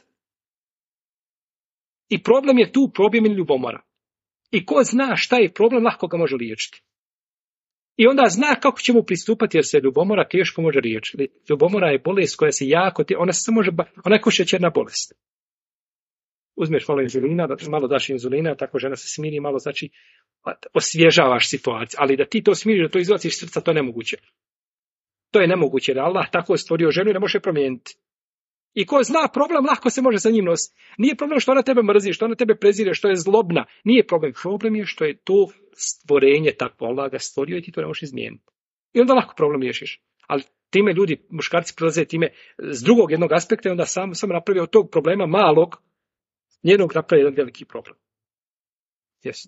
I problem je tu, problem je ljubomora. I ko zna šta je problem, lahko ga može liječiti. I onda zna kako će mu pristupati, jer se ljubomora teško može liječiti. Ljubomora je bolest koja se jako, ona se može, ona je kao šećerna bolest. Uzmeš malo inzulina, malo daš inzulina, tako žena se smiri, malo znači osvježavaš situaciju. Ali da ti to smiriš, da to izbaciš srca, to je nemoguće. To je nemoguće, jer Allah tako stvorio ženu i ne može promijeniti. I ko zna problem, lahko se može sa njim nositi. Nije problem što ona tebe mrzi, što ona tebe prezire, što je zlobna. Nije problem. Problem je što je to stvorenje tako. Allah ga stvorio i ti to ne možeš izmijeniti. I onda lahko problem riješiš. Ali time ljudi, muškarci prilaze time s drugog jednog aspekta i onda sam napravi od tog problema malog, njenog napravi jedan veliki problem. Yes.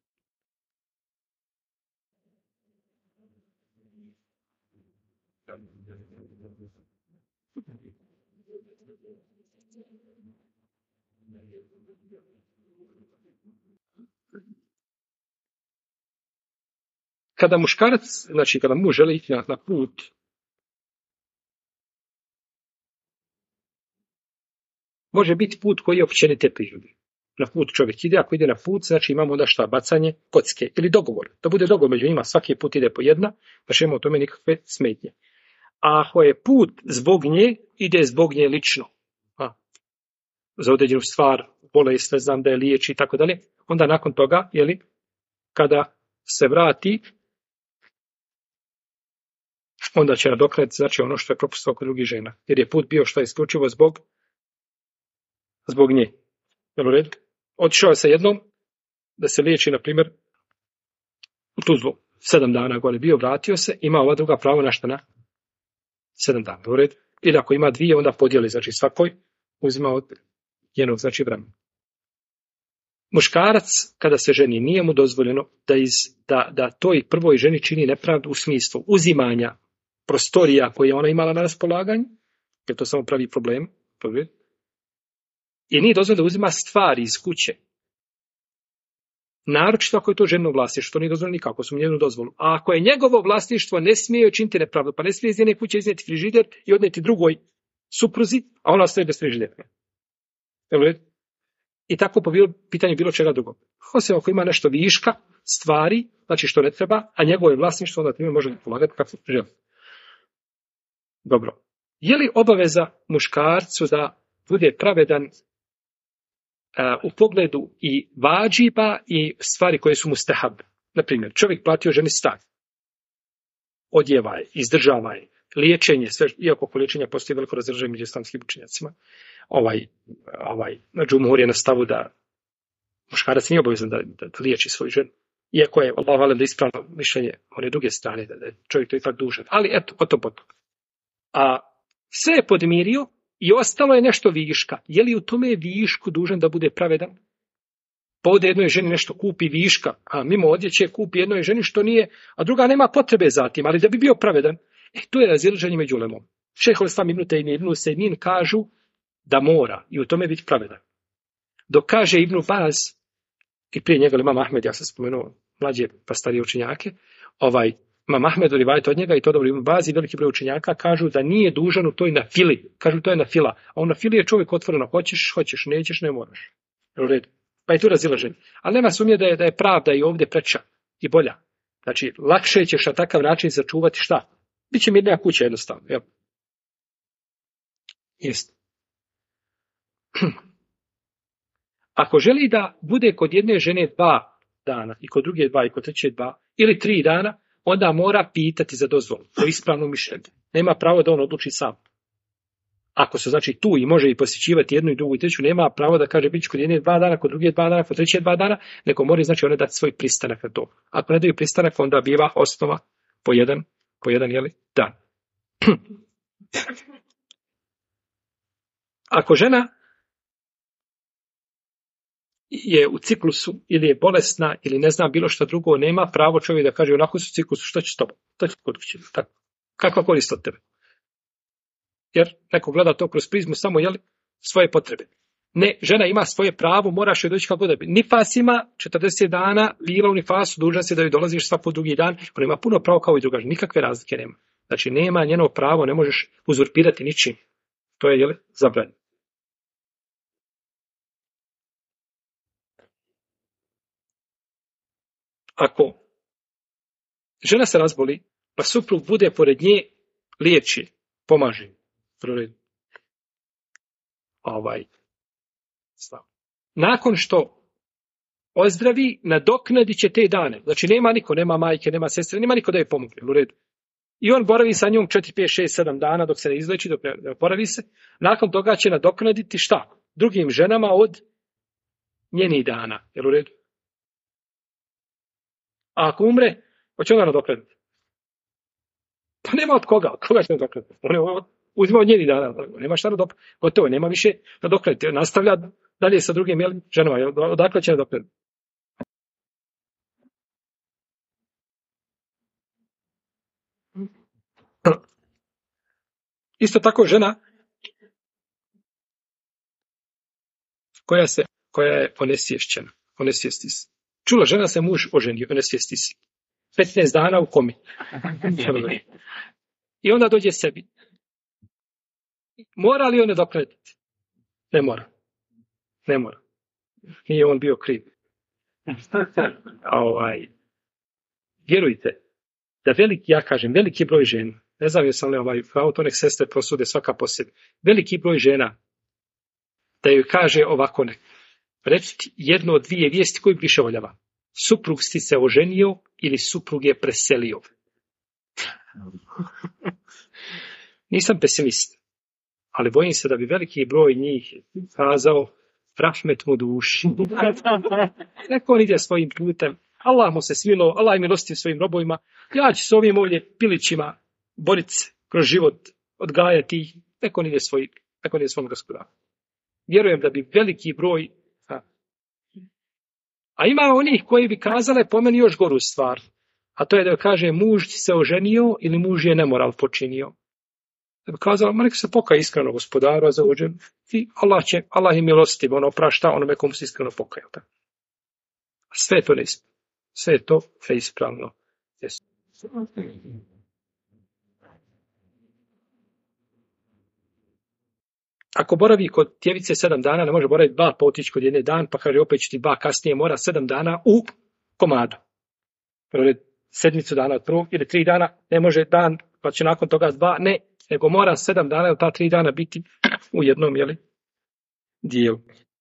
Kada muškarac, znači kada muž želi ići na put, može biti put koji je općenite prirode. Na put čovjek ide, ako ide na put, znači imamo onda šta, bacanje kocke ili dogovor. Da bude dogovor među njima, svaki put ide po jedna, pa nema u tome nikakve smetnje. A ako je put zbog nje, ide zbog nje lično. Za određenu stvar, bolest, ne znam da je liječi i tako dalje, onda nakon toga, kada se vrati, onda će nadoknaditi, znači ono što je propustio kod drugih žena. Jer je put bio što je isključivo zbog nje. Jel u redu? Otišao je sa jednom da se liječi, na primjer, u Tuzlu. 7 dana gore bio, vratio se, ima ova druga pravo na šta na 7 dana. U redu? Ili ako ima 2, onda podijeli, znači svakoj uzima od jednog, znači vremena. Muškarac, kada se ženi, nije mu dozvoljeno da toj prvoj ženi čini nepravdu u smislu uzimanja prostorija koje je ona imala na raspolaganju, jer to samo pravi problem. I nije dozvoljeno da uzima stvari iz kuće. Naročito ako je to ženo vlasništvo, to nije dozvoljeno nikako, su mu njenu dozvolu. A ako je njegovo vlasništvo, ne smije joj činiti nepravdu, pa ne smije iz njene kuće iznijeti frižider i odnijeti drugoj supruzi, a ona ostaje bez frižidera. I tako po pitanju bilo čega drugog. Osim ako ima nešto viška, stvari, znači što ne treba, a njegovo je vlasništvo, onda time može pomagati kako želi. Dobro. Je li obaveza muškarcu da bude pravedan u pogledu i vađiba i stvari koje su mustehab? Naprimjer, čovjek platio ženi stan. Odjeva je, izdržava je, liječenje, sve, iako oko liječenja postoji veliko razdržaj među islamskim učenjacima. Džumhur je na stavu da muškarac nije obavezan da liječi svoju ženu. Iako je, Allah valim da ispravno mišljenje one druge strane, da je čovjek to ipak dužan. Ali eto, o to potom. A sve je podmirio i ostalo je nešto viška. Je li u tome višku dužan da bude pravedan? Pa ode jednoj ženi nešto kupi viška, a mimo odjeće kupi jednoj ženi što nije, a druga nema potrebe za tim, ali da bi bio pravedan. To je razilaženje među ulemom. Šejhul Islam Ibn Tejmije, Ibn Usejmin kažu da mora i u tome biti pravedan. Dok kaže Ibn Baz, i prije njega imam Ahmed, ja sam spomenuo mlađe pa starije učenjake, imam Ahmed u rivajetu od njega i to dobro Ibn Baz i veliki broj učenjaka kažu da nije dužan u toj na fili. Kažu to je na fila. A u na fili je čovjek otvoreno, hoćeš, nećeš, ne moraš. Pa je tu razilaženje. Ali nema sumnje da je pravda i ovdje preča i bolja. Znači, lakše ćeš na takav način sačuvati šta? Biće mirnija kuća jednostavno. Jel? Jest. Ako želi da bude kod jedne žene 2 dana i kod druge 2 i kod treće 2 ili 3 dana, onda mora pitati za dozvolu. To je ispravno mišljenje. Nema pravo da on odluči sam. Ako se znači tu i može i posjećivati jednu i drugu i treću, nema pravo da kaže bit kod jedne 2 dana, kod druge 2 dana, kod treće 2 dana, nego mora znači one dati svoj pristanak na to. Ako ne daju pristanak, onda biva osnova po jedan dan. Ako žena je u ciklusu ili je bolesna ili ne znam bilo što drugo, nema pravo čovjek da kaže onako su u ciklusu, što će s tobom? To će kod kuće. Kakva korist od tebe? Jer neko gleda to kroz prizmu samo svoje potrebe. Ne, žena ima svoje pravo, moraš joj doći kako da bi. Nifas ima 40 dana, bila u nifasu, dužan si da joj dolaziš svaki drugi dan, ona ima puno pravo kao i druga, nikakve razlike nema. Znači, nema njeno pravo, ne možeš uzurpirati ničim. To je, zabranjeno. Ako žena se razboli, pa suprug bude pored nje, liječi, pomaže. Nakon što ozdravi, nadoknadit će te dane. Znači, nema niko, nema majke, nema sestre, nema niko da je pomogne. U redu. I on boravi sa njom 4, 5, 6, 7 dana dok se ne izleči, dok ne oporavi se. Nakon toga će nadoknaditi šta? Drugim ženama od njenih dana. Jel u redu? A ako umre, hoće onda nadoknaditi? Pa nema od koga. Od koga će nadoknaditi? On uzima od njenih dana. Nema šta nadoknaditi. Gotovo, nema više nadoknaditi. Nastavlja dalje sa drugim ženama. Odakle će nadoknaditi? Isto tako žena koja je onesvješćena. Onesvijesti se. Čula žena se muž oženio, onesvijesti se. 15 dana u komi. I onda dođe sebi. Mora li on nadoknaditi? Ne mora. Ne mora. Nije on bio kriv. Vjerujte da veliki broj žena, ne znam jesam li to nek sestre prosude svaka po sebi, veliki broj žena da joj kaže ovako reći jednu od dvije vijesti koju više voljava. Suprug si se oženio ili suprug je preselio. Nisam pesimist, ali bojim se da bi veliki broj njih kazao rahmet mu duši. Neko on ide svojim putem, Allah mu se svilo, Allah je milostiv svojim robovima, ja ću s ovim ovdje pilićima boriti se kroz život, odgajati ih, neko on ide svom gospodaru. Vjerujem da bi veliki broj, a ima onih koji bi kazale po meni još goru stvar, a to je da kaže muž se oženio ili muž je nemoral počinio. Da bi kazala, neka se pokaje iskreno gospodaru za ođen i Allah je milostiv, on oprašta onome komu se iskreno pokajao. Sve je to neispravno. Sve je to neispravno. Ako boravi kod djevice 7 dana, ne može boraviti 2, pa otići kod jedne dan, pa kaže opet će ti 2 kasnije, mora 7 dana u komadu. Sedmicu dana od prvog ili 3 dana, ne može dan, pa će nakon toga 2, ne, nego mora 7 dana ili ta 3 dana biti u jednom, dijelu.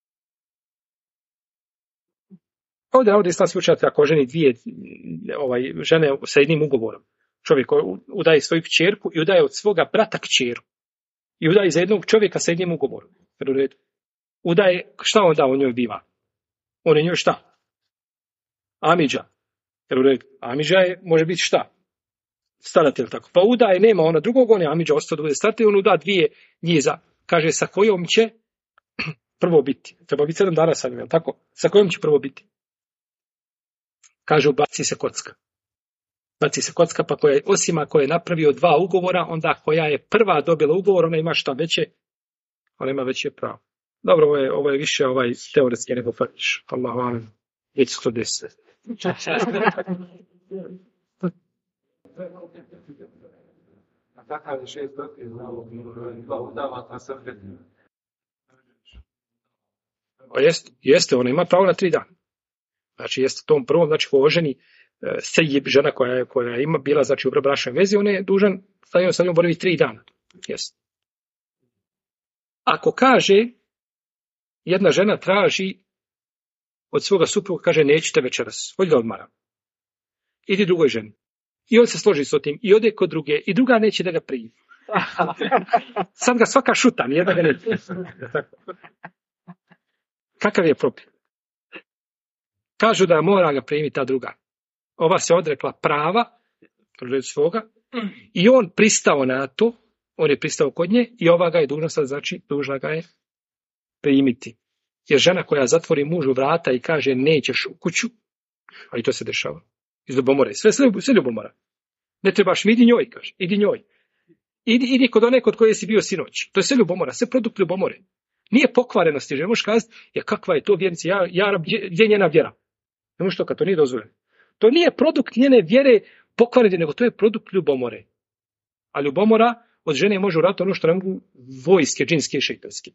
Ovdje islamski učenjaci ako ženi 2 žene sa jednim ugovorom. Čovjek udaje svoju kćerku i udaje od svoga brata kćeru. I udaje za jednog čovjeka sa jednim ugovorom. Udaje, šta onda on njoj biva? On je njoj šta? Amidža. Amidža može biti šta? Staratelj tako. Pa udaje, nema ona drugog, on je amidža, ostao da bude staratelj, on uda 2 njiza. Kaže sa kojom će prvo biti. Treba biti 7 dana sa njim, tako? Sa kojom će prvo biti? Kaže, baci se kocka. Baci se kocka, pa osim ako je napravio 2 ugovora, onda koja je prva dobila ugovor, ona ima šta veće, ona ima veće pravo. Dobro, ovo je više teoretski nego faktično. Allahu alem. Već 110. A takav je 6 godina znao, 2 udavata sa vremenom. Jeste, ona ima pravo na 3 dana. Znači, jeste tom prvom, znači, ko oženi sejib, žena koja ima bila, znači, u bračnoj vezi, on je dužan sa njom boravi 3 dana. Jeste. Ako kaže, jedna žena traži od svoga supruga, kaže, neću te večeras, hođi da odmaram. Idi drugoj ženi. I on se složi s tim, i ode kod druge, i druga neće da ga primi. Sad ga svaka šuta, nijedna ga neće. Kakav je problem? Kažu da mora ga primiti ta druga. Ova se odrekla prava svoga i on pristao na to, on je pristao kod nje i ova ga je dužna sad, znači dužna ga je primiti. Jer žena koja zatvori mužu vrata i kaže nećeš u kuću, a i to se dešava, iz ljubomore, sve ljubomora. Ne trebaš mi, idi njoj, kaže, idi njoj. Idi kod one kod koje si bio sinoć. To je sve ljubomora, sve produkt ljubomore. Nije pokvarenosti, že možeš kazati, kakva je to vjernica, gdje je njena vjera? Ne možeš to kad to nije dozvoljeno. To nije produkt njene vjere pokvarene, nego to je produkt ljubomore. A ljubomora od žene može uraditi ono što ne mogu vojske, džinske i šeitanske.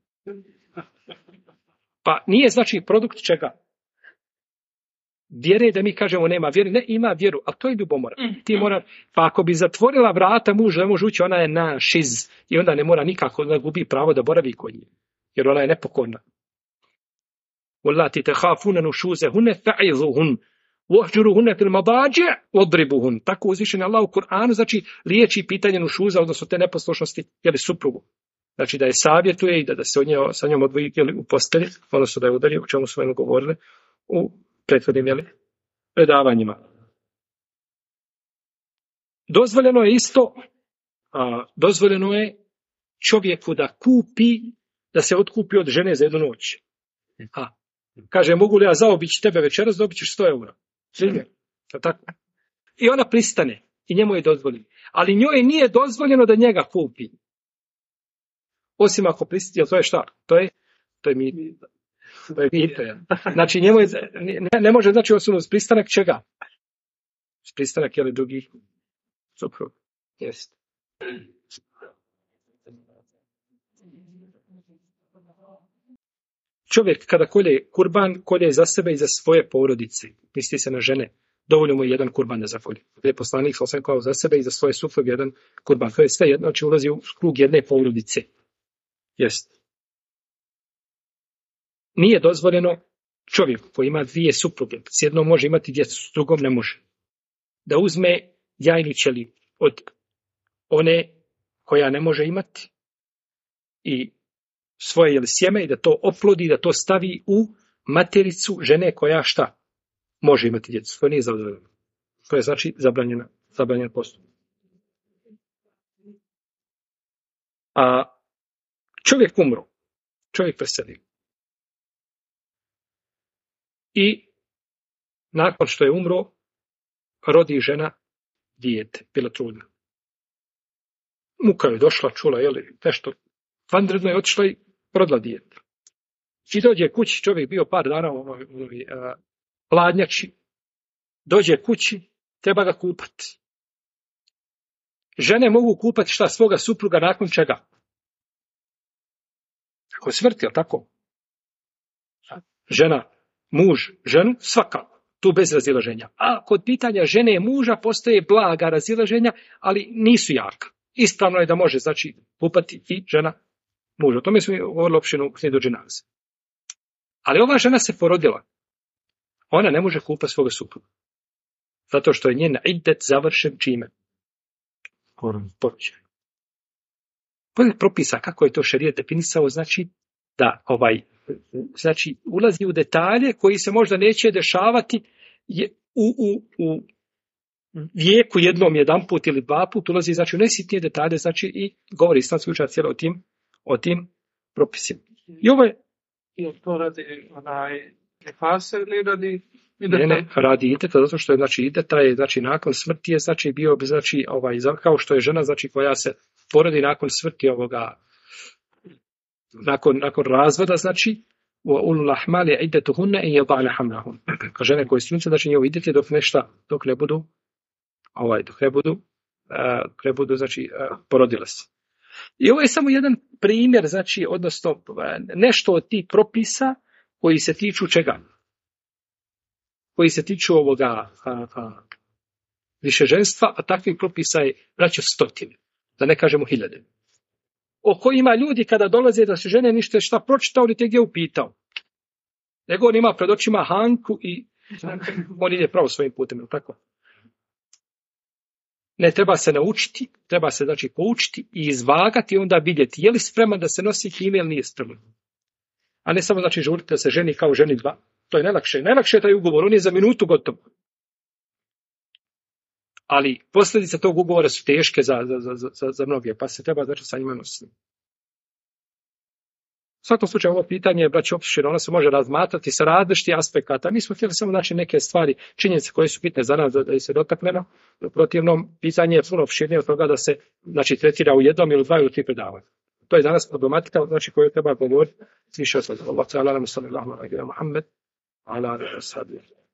Pa nije znači produkt čega? Vjere da mi kažemo nema vjere, ne ima vjeru, a to je ljubomora. Ti mora, pa ako bi zatvorila vrata mužu, ne može ući, ona je na šiz i onda ne mora nikako da gubi pravo da boravi kod nje, jer ona je nepokorna. Wallati takhafuna nushuzahunna fa'izuhun wahjuruhunna fil madaji' wadribuhun. Tako uzvišeni Allah u Kur'anu znači riječi pitanje nušuza, odnosno te neposlušnosti ili suprugu. Znači da je savjetuje i da se sa njom odvoji u postelji, odnosno da je udari, o čemu smo govorili u prethodnim predavanjima. Dozvoljeno je isto, dozvoljeno je čovjeku da kupi, da se otkupi od žene za jednu noć. Kaže, mogu li ja zaobići tebe večeras, dobit ćeš 100 eura. Tako. I ona pristane i njemu je dozvoljeno. Ali njoj nije dozvoljeno da njega kupi. Osim ako pristane, jel to je šta? To je mito. To je mito, ja. Znači, njemu je, ne može, znači, osim uz pristanak čega? Uz pristanak, jel, drugi suprug. Jeste. Čovjek kada kolje kurban, kolje za sebe i za svoje porodice. Misli se na žene. Dovoljno mu je jedan kurban da zakolje. Je poslanik sam kao za sebe i za svoje supruge jedan kurban. To je sve jedno, znači ulazi u krug jedne porodice. Jest. Nije dozvoljeno čovjeku koji ima 2 supruge. S jednom može imati djecu, s drugom ne može. Da uzme jajnu ćeliju od one koja ne može imati i svoje sjeme i da to oplodi, da to stavi u matericu žene koja šta? Može imati djecu. To nije dozvoljeno. To je znači zabranjen postupak. A čovjek umro. Čovjek preselio. I nakon što je umro, rodi žena dijete, bila trudna. Muka je došla, čula, nešto vanredno je otišla i rodila dijete. I dođe kući, čovjek bio par dana u hladnjači, dođe kući, treba ga kupati. Žene mogu kupati šta svoga supruga nakon čega? Ako smrti, jel tako? Žena, muž, ženu, svakako. Tu bez razilaženja. A kod pitanja žene i muža postoje blaga razilaženja, ali nisu jaka. Ispravno je da može, znači, kupati i žena muža. O tome smo govorili opštinu u snijedu dženaze. Ali ova žena se porodila. Ona ne može kupati svoga supruga. Zato što je njen iddet završen čime? Porođaj. Pored propisa kako je to šerijet definisao, znači da znači ulazi u detalje koji se možda neće dešavati u vijeku jedanput ili 2 put, ulazi znači u najsitnije detalje, znači i govori islamski učenjaci cijelo o tim propisima. I ovo je to radi nefase ili radi ideta? Ne, radi ideta, zato što je znači ideta je znači nakon smrti je znači bio znači kao što je žena znači koja se porodi nakon smrti nakon razvoda znači ulul ahmali iddatuhunna in yad'na hamlahun. Kaže žene koje su znači njihov idet je dok ne budu znači porodile se. I ovo je samo jedan primjer, znači, odnosno nešto od tih propisa koji se tiču čega? Koji se tiču višeženstva, a takvih propisa je braćo 100, da ne kažemo 1000. O kojima ljudi kada dolaze da se žene ništa šta pročitao ni te gdje upitao. Nego on ima pred očima Hanku i on ide pravo svojim putem, tako? Ne treba se naučiti, treba se znači poučiti i izvagati i onda vidjeti je li spreman da se nosi time ili nije spreman. A ne samo znači žuriti da se ženi kao ženi 2. To je najlakše. Najlakše je taj ugovor, on je za minutu gotov. Ali posljedice tog ugovora su teške za mnoge, pa se treba znači sa njima nositi. svakom slučaju ovo pitanje je, braćo, opširno, ono se može razmatrati sa različitih aspekata. Mi smo htjeli samo neke stvari, činjenice koje su bitne za nas da se dotaknemo. U protivnom, pitanje je puno opširnije od toga da se tretira u jednom ili dva ili tri predavanja. To je danas problematika koju treba govoriti. Više od Allah ta'ala, sallallahu alejhi ve Muhammed, ala alihi wa sahbihi.